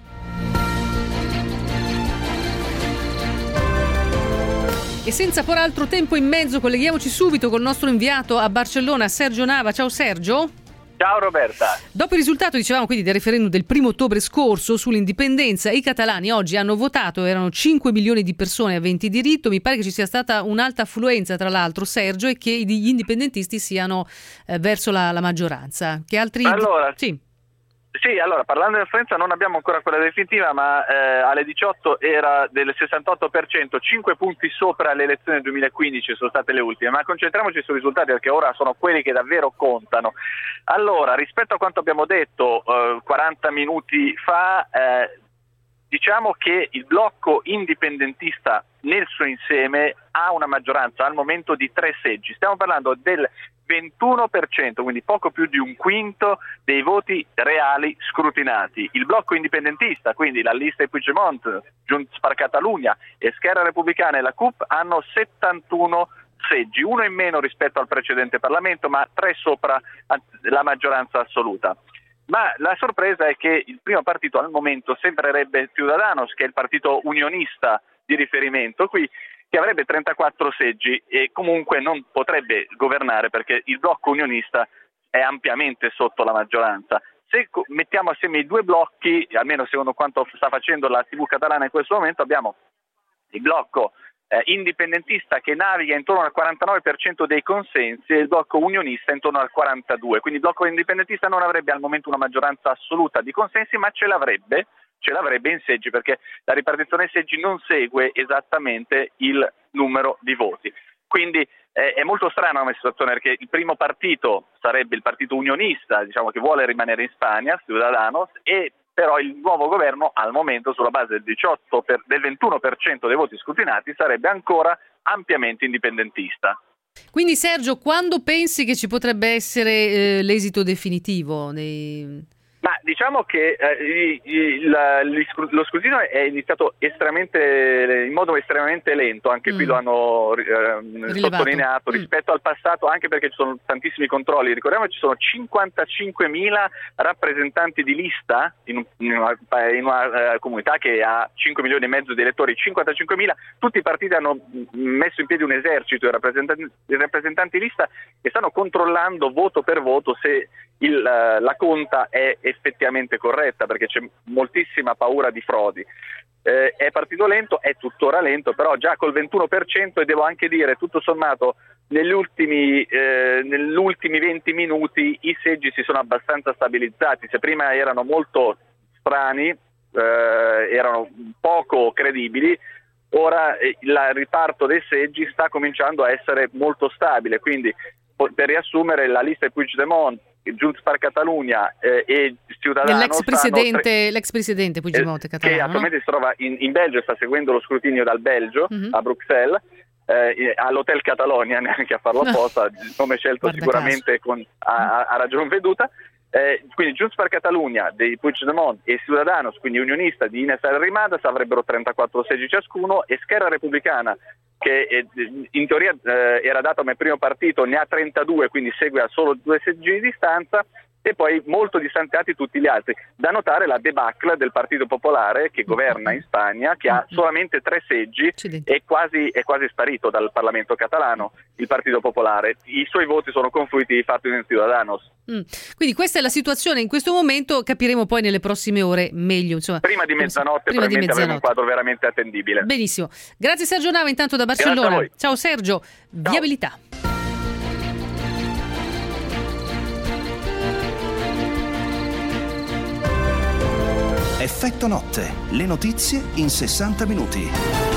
E senza por altro tempo in mezzo colleghiamoci subito col nostro inviato a Barcellona, Sergio Nava. Ciao Sergio. Ciao Roberta. Dopo il risultato, dicevamo quindi, del referendum del primo ottobre scorso sull'indipendenza, i catalani oggi hanno votato, erano cinque milioni di persone aventi diritto. Mi pare che ci sia stata un'alta affluenza, tra l'altro, Sergio, e che gli indipendentisti siano eh, verso la, la maggioranza. Che altri... Allora, sì. Sì, allora, parlando di affluenza non abbiamo ancora quella definitiva, ma eh, alle diciotto era del sessantotto per cento, cinque punti sopra le elezioni del duemilaquindici sono state le ultime, ma concentriamoci sui risultati perché ora sono quelli che davvero contano. Allora, rispetto a quanto abbiamo detto eh, quaranta minuti fa, eh, diciamo che il blocco indipendentista nel suo insieme ha una maggioranza al momento di tre seggi. Stiamo parlando del ventuno per cento, quindi poco più di un quinto dei voti reali scrutinati. Il blocco indipendentista, quindi la lista di Puigdemont, Junts per Catalunya e Scherra Repubblicana e la C U P hanno settantuno seggi, uno in meno rispetto al precedente Parlamento, ma tre sopra la maggioranza assoluta. Ma la sorpresa è che il primo partito al momento sembrerebbe Ciudadanos, che è il partito unionista di riferimento qui, che avrebbe trentaquattro seggi e comunque non potrebbe governare perché il blocco unionista è ampiamente sotto la maggioranza. Se mettiamo assieme i due blocchi, almeno secondo quanto sta facendo la tivù catalana in questo momento, abbiamo il blocco eh, indipendentista che naviga intorno al quarantanove per cento dei consensi e il blocco unionista intorno al quarantadue per cento. Quindi il blocco indipendentista non avrebbe al momento una maggioranza assoluta di consensi, ma ce l'avrebbe. ce l'avrebbe in seggi perché la ripartizione dei seggi non segue esattamente il numero di voti. Quindi eh, è molto strana come situazione perché il primo partito sarebbe il partito unionista, diciamo che vuole rimanere in Spagna, Ciudadanos, e però il nuovo governo al momento sulla base del, diciotto per, del ventuno per cento dei voti scrutinati sarebbe ancora ampiamente indipendentista. Quindi Sergio, quando pensi che ci potrebbe essere eh, l'esito definitivo? Dei... Ma diciamo che eh, il, lo scrutinio è iniziato estremamente, in modo estremamente lento, anche mm. qui lo hanno eh, sottolineato mm. rispetto al passato, anche perché ci sono tantissimi controlli. Ricordiamo che ci sono cinquantacinquemila rappresentanti di lista in, in una, in una uh, comunità che ha cinque milioni e mezzo di elettori, cinquantacinquemila, tutti i partiti hanno messo in piedi un esercito di rappresentanti, di rappresentanti di lista che stanno controllando voto per voto se il, uh, la conta è effettivamente corretta, perché c'è moltissima paura di frodi. Eh, è partito lento, è tuttora lento, però già col ventuno per cento, e devo anche dire tutto sommato negli ultimi, eh, negli ultimi venti minuti i seggi si sono abbastanza stabilizzati. Se prima erano molto strani, eh, erano poco credibili, ora eh, il riparto dei seggi sta cominciando a essere molto stabile, quindi per riassumere la lista di Puigdemont, Junts per Catalunya eh, e Ciudadanos, l'ex presidente, tre... l'ex presidente Puigdemont eh, catalano, che attualmente no? si trova in, in Belgio e sta seguendo lo scrutinio dal Belgio, mm-hmm. a Bruxelles, eh, all'Hotel Catalonia, neanche a farlo apposta, il nome scelto Guarda sicuramente con, a, a ragion veduta. Eh, quindi Junts per Catalunya dei Puigdemont e Ciudadanos, quindi unionista di Ines Arrimadas, avrebbero trentaquattro seggi ciascuno, e Scherra Repubblicana, che eh, in teoria eh, era dato come primo partito, ne ha trentadue, quindi segue a solo due seggi di distanza, e poi molto distanziati tutti gli altri. Da notare la debacle del Partito Popolare, che governa in Spagna, che ha solamente tre seggi e quasi, è quasi sparito dal Parlamento catalano il Partito Popolare. I suoi voti sono confluiti di fatto in Ciudadanos. Mm. Quindi questa è la situazione in questo momento, capiremo poi nelle prossime ore meglio. Insomma, prima di mezzanotte prima probabilmente di mezzanotte. Avremo un quadro veramente attendibile. Benissimo. Grazie Sergio Nava intanto da Barcellona. Ciao Sergio. Ciao. Viabilità. Effetto notte, le notizie in sessanta minuti.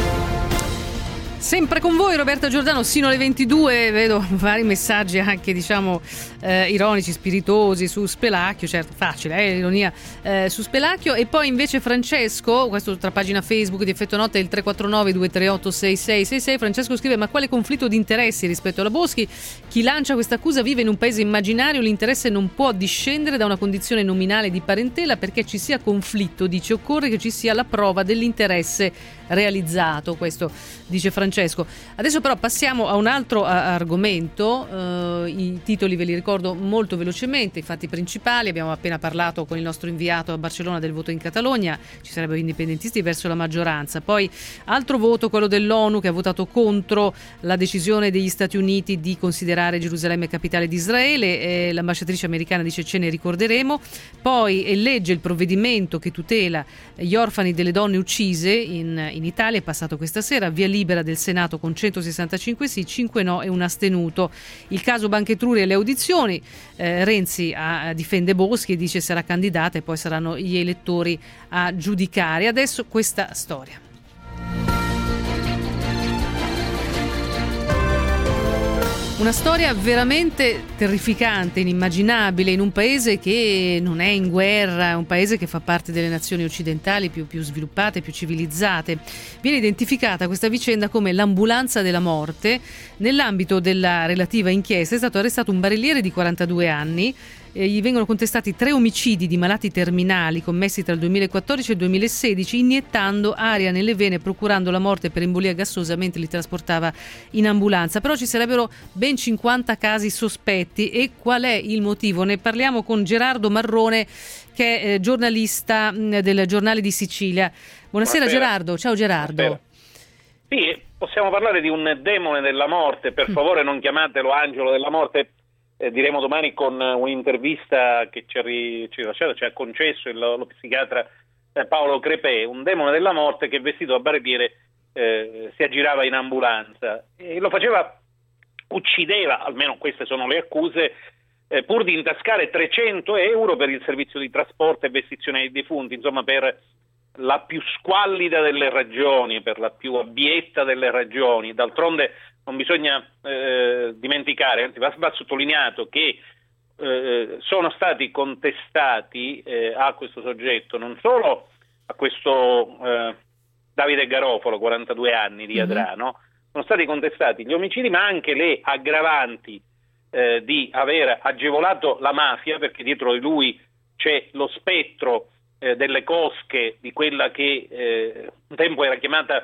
Sempre con voi Roberta Giordano sino alle ventidue, vedo vari messaggi anche diciamo eh, ironici, spiritosi su Spelacchio, certo facile, eh, l'ironia eh, su Spelacchio, e poi invece Francesco, questo tra pagina Facebook di Effetto Notte, il tre quattro nove due tre otto sei sei sei sei, Francesco scrive: ma quale conflitto di interessi rispetto alla Boschi? Chi lancia questa accusa vive in un paese immaginario, l'interesse non può discendere da una condizione nominale di parentela, perché ci sia conflitto, dice, occorre che ci sia la prova dell'interesse realizzato, questo dice Francesco. Adesso però passiamo a un altro a- argomento, uh, i titoli ve li ricordo molto velocemente, i fatti principali. Abbiamo appena parlato con il nostro inviato a Barcellona del voto in Catalogna, ci sarebbero indipendentisti verso la maggioranza, poi altro voto, quello dell'ONU, che ha votato contro la decisione degli Stati Uniti di considerare Gerusalemme capitale di Israele, e l'ambasciatrice americana dice ce ne ricorderemo. Poi legge il provvedimento che tutela gli orfani delle donne uccise in in Italia, è passato questa sera, via libera del Senato con centosessantacinque sì, cinque no e un astenuto. Il caso Banca Etruria e le audizioni, eh, Renzi a, a difende Boschi e dice sarà candidata e poi saranno gli elettori a giudicare. Adesso questa storia. Una storia veramente terrificante, inimmaginabile, in un paese che non è in guerra, un paese che fa parte delle nazioni occidentali più, più sviluppate, più civilizzate. Viene identificata questa vicenda come l'ambulanza della morte. Nell'ambito della relativa inchiesta è stato arrestato un barelliere di quarantadue anni. Eh, gli vengono contestati tre omicidi di malati terminali commessi tra il duemilaquattordici e il duemilasedici, iniettando aria nelle vene, procurando la morte per embolia gassosa mentre li trasportava in ambulanza. Però ci sarebbero ben cinquanta casi sospetti. E qual è il motivo? Ne parliamo con Gerardo Marrone, che è eh, giornalista mh, del Giornale di Sicilia. Buonasera, Buonasera. Gerardo. Ciao Gerardo. Buonasera. Sì, possiamo parlare di un demone della morte, per favore non chiamatelo angelo della morte. Eh, diremo domani con un'intervista che ci ha, ri, ci, lasciato, ci ha concesso il, lo psichiatra eh, Paolo Crepè, un demone della morte che vestito da barbiere eh, si aggirava in ambulanza e lo faceva, uccideva, almeno queste sono le accuse, eh, pur di intascare trecento euro per il servizio di trasporto e vestizione dei defunti, insomma per la più squallida delle ragioni, per la più abietta delle ragioni. D'altronde non bisogna eh, dimenticare, anzi va, va sottolineato che eh, sono stati contestati eh, a questo soggetto, non solo a questo eh, Davide Garofalo, quarantadue anni, di Adrano, mm-hmm. sono stati contestati gli omicidi, ma anche le aggravanti eh, di aver agevolato la mafia, perché dietro di lui c'è lo spettro eh, delle cosche di quella che eh, un tempo era chiamata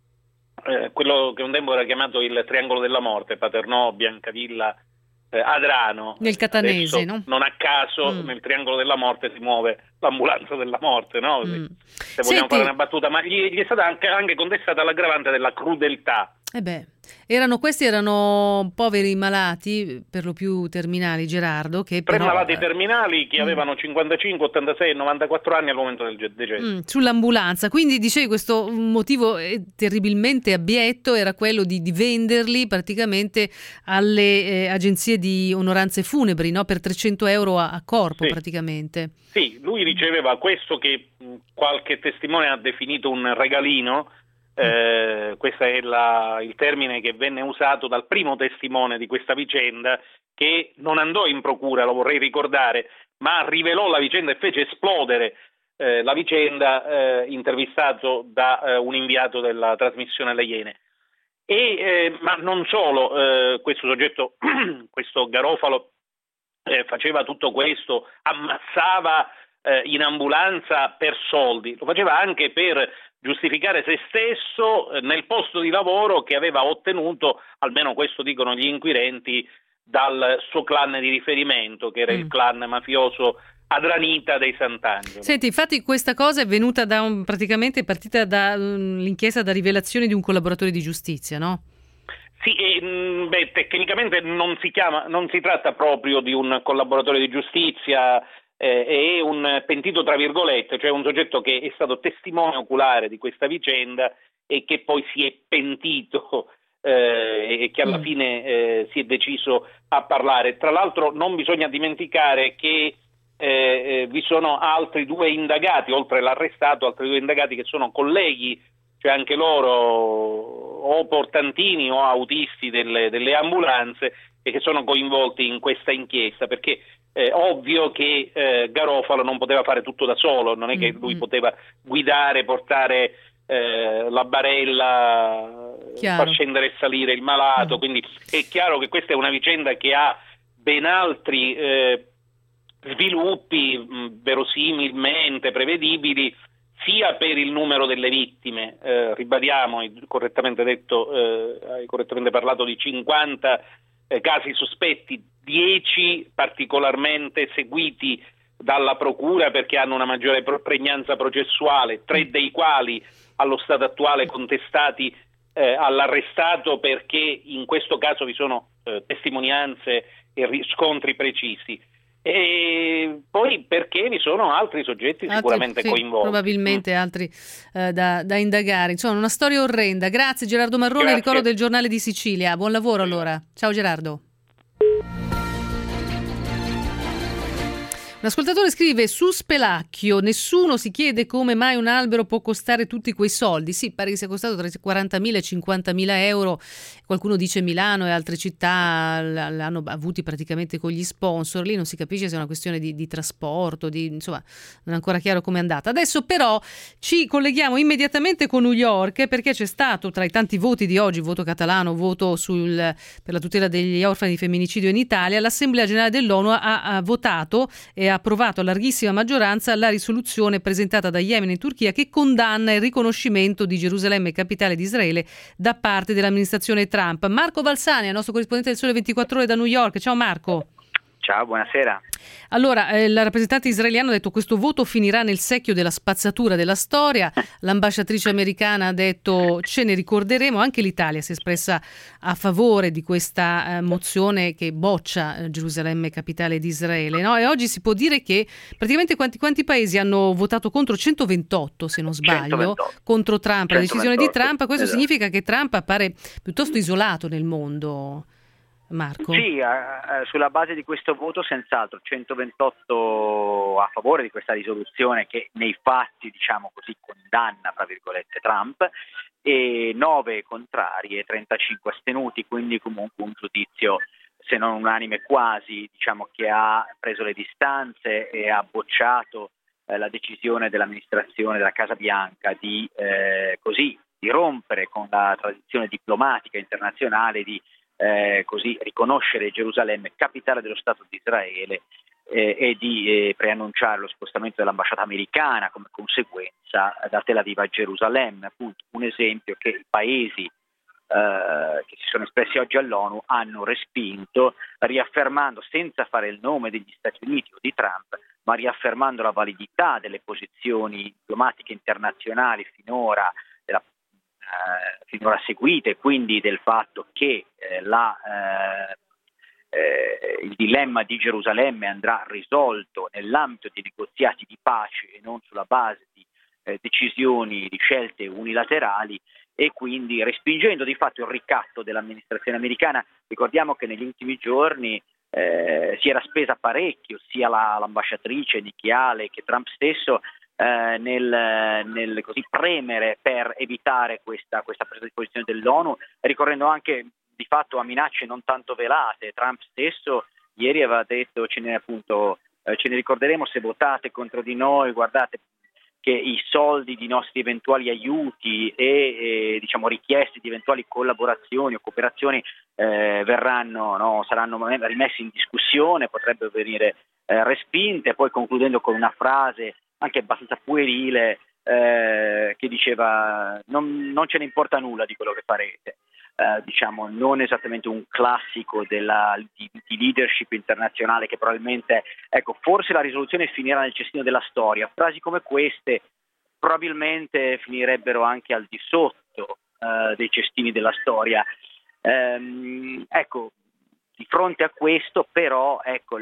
eh, quello che un tempo era chiamato il triangolo della morte, Paternò, Biancavilla, eh, Adrano. Nel catanese, adesso, no? Non a caso mm. nel triangolo della morte si muove l'ambulanza della morte, no? Mm. Se vogliamo Senti... fare una battuta, ma gli, gli è stata anche, anche contestata l'aggravante della crudeltà. Eh beh, erano, questi erano poveri malati, per lo più terminali, Gerardo, che Tre però... malati terminali che mm. avevano cinquantacinque, ottantasei e novantaquattro anni al momento del decesso. Mm, sull'ambulanza, quindi dicevi questo motivo terribilmente abietto era quello di, di venderli praticamente alle eh, agenzie di onoranze funebri, no? Per trecento euro a, a corpo sì. praticamente. Sì, lui riceveva questo che mh, qualche testimone ha definito un regalino. Eh, questo è la, il termine che venne usato dal primo testimone di questa vicenda, che non andò in procura, lo vorrei ricordare, ma rivelò la vicenda e fece esplodere eh, la vicenda, eh, intervistato da eh, un inviato della trasmissione Le Iene. E, eh, ma non solo, eh, questo soggetto, questo Garofalo, eh, faceva tutto questo, ammazzava eh, in ambulanza per soldi, lo faceva anche per giustificare se stesso nel posto di lavoro che aveva ottenuto, almeno questo dicono gli inquirenti, dal suo clan di riferimento, che era mm. il clan mafioso Adranita dei Sant'Angelo. Senti, infatti questa cosa è venuta da un, praticamente è partita dall'inchiesta da rivelazione di un collaboratore di giustizia, no? Sì, e, beh, tecnicamente non si chiama, non si tratta proprio di un collaboratore di giustizia, eh, è un pentito tra virgolette, cioè un soggetto che è stato testimone oculare di questa vicenda e che poi si è pentito eh, e che alla mm. fine eh, si è deciso a parlare. Tra l'altro non bisogna dimenticare che eh, eh, vi sono altri due indagati, oltre all'arrestato, altri due indagati che sono colleghi, cioè anche loro o portantini o autisti delle, delle ambulanze, e che sono coinvolti in questa inchiesta, perché è ovvio che eh, Garofalo non poteva fare tutto da solo, non è che lui mm-hmm. poteva guidare, portare eh, la barella, chiaro. Far scendere e salire il malato, mm. quindi è chiaro che questa è una vicenda che ha ben altri eh, sviluppi mh, verosimilmente prevedibili, sia per il numero delle vittime, eh, ribadiamo, hai correttamente detto, eh, hai correttamente parlato di cinquanta eh, casi sospetti, dieci particolarmente seguiti dalla procura perché hanno una maggiore pregnanza processuale, tre dei quali allo stato attuale contestati eh, all'arrestato perché in questo caso vi sono eh, testimonianze e riscontri precisi. E poi perché vi sono altri soggetti altri, sicuramente sì, coinvolti. Probabilmente mm. altri eh, da, da indagare. Insomma, una storia orrenda. Grazie Gerardo Marrone, Grazie. Ricordo del Giornale di Sicilia. Buon lavoro allora. Ciao Gerardo. Un ascoltatore scrive: su Spelacchio nessuno si chiede come mai un albero può costare tutti quei soldi. Sì, pare che sia costato tra i quarantamila e cinquantamila euro. Qualcuno dice Milano e altre città l'hanno avuti praticamente con gli sponsor. Lì non si capisce se è una questione di, di trasporto, di, insomma non è ancora chiaro com'è andata. Adesso però ci colleghiamo immediatamente con New York, perché c'è stato tra i tanti voti di oggi, voto catalano, voto sul, per la tutela degli orfani di femminicidio in Italia, l'Assemblea Generale dell'ONU ha, ha votato e ha approvato a larghissima maggioranza la risoluzione presentata da Yemen e Turchia che condanna il riconoscimento di Gerusalemme capitale di Israele da parte dell'amministrazione Trump. Marco Valsania, nostro corrispondente del Sole ventiquattro Ore da New York. Ciao Marco. Ciao, buonasera. Allora, eh, la rappresentante israeliana ha detto che questo voto finirà nel secchio della spazzatura della storia. L'ambasciatrice americana ha detto ce ne ricorderemo. Anche l'Italia si è espressa a favore di questa eh, mozione che boccia eh, Gerusalemme capitale di Israele, no? E oggi si può dire che praticamente quanti, quanti paesi hanno votato contro? centoventotto, se non sbaglio, centoventotto. Contro Trump, la decisione di Trump. Questo esatto. significa che Trump appare piuttosto isolato nel mondo. Marco? Sì, eh, sulla base di questo voto senz'altro centoventotto a favore di questa risoluzione che nei fatti, diciamo così, condanna tra virgolette Trump, e nove contrari e trentacinque astenuti, quindi comunque un giudizio se non unanime quasi, diciamo che ha preso le distanze e ha bocciato eh, la decisione dell'amministrazione della Casa Bianca di eh, così di rompere con la tradizione diplomatica internazionale di eh, così riconoscere Gerusalemme capitale dello Stato di Israele eh, e di eh, preannunciare lo spostamento dell'ambasciata americana come conseguenza da Tel Aviv a Gerusalemme. Appunto, un esempio che i paesi Uh, che si sono espressi oggi all'ONU hanno respinto, riaffermando, senza fare il nome degli Stati Uniti o di Trump, ma riaffermando la validità delle posizioni diplomatiche internazionali finora, della, uh, finora seguite, quindi del fatto che eh, la, uh, eh, il dilemma di Gerusalemme andrà risolto nell'ambito di negoziati di pace e non sulla base di eh, decisioni, di scelte unilaterali, e quindi respingendo di fatto il ricatto dell'amministrazione americana. Ricordiamo che negli ultimi giorni eh, si era spesa parecchio, sia la, l'ambasciatrice Nikki Haley che Trump stesso, eh, nel, nel così premere per evitare questa, questa presa di posizione dell'ONU, ricorrendo anche di fatto a minacce non tanto velate. Trump stesso ieri aveva detto, ce ne, appunto, eh, ce ne ricorderemo se votate contro di noi, guardate che i soldi di nostri eventuali aiuti e eh, diciamo richieste di eventuali collaborazioni o cooperazioni eh, verranno, no, saranno rimessi in discussione, potrebbero venire eh, respinte, poi concludendo con una frase anche abbastanza puerile eh, che diceva non, non ce ne importa nulla di quello che farete. Eh, diciamo non esattamente un classico della, di, di leadership internazionale, che probabilmente, ecco, forse la risoluzione finirà nel cestino della storia. Frasi come queste probabilmente finirebbero anche al di sotto eh, dei cestini della storia. Ehm, ecco, di fronte a questo però, ecco,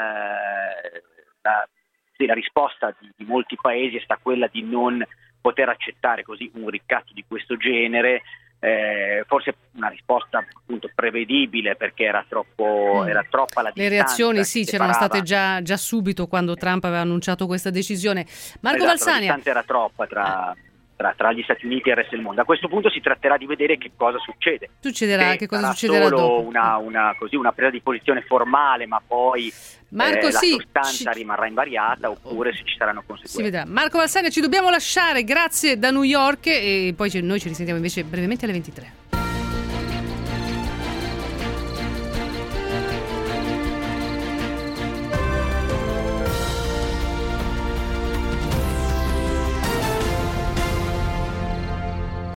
la, eh, la, sì, la risposta di, di molti paesi è stata quella di non poter accettare così un ricatto di questo genere. Eh, forse una risposta appunto prevedibile, perché era troppo era troppa la distanza. Le reazioni sì c'erano separava. state già, già subito quando Trump aveva annunciato questa decisione. Marco Esatto, Valsania. La distanza era troppa tra, tra, tra gli Stati Uniti e il resto del mondo. A questo punto si tratterà di vedere che cosa succede. Succederà, Se che cosa sarà succederà solo dopo. una, una, così, una presa di posizione formale, ma poi Marco, eh, sì, la sostanza ci... rimarrà invariata, oppure se ci saranno conseguenze. Si vedrà. Marco Valsania, ci dobbiamo lasciare, grazie da New York, e poi noi ci risentiamo invece brevemente alle ventitré.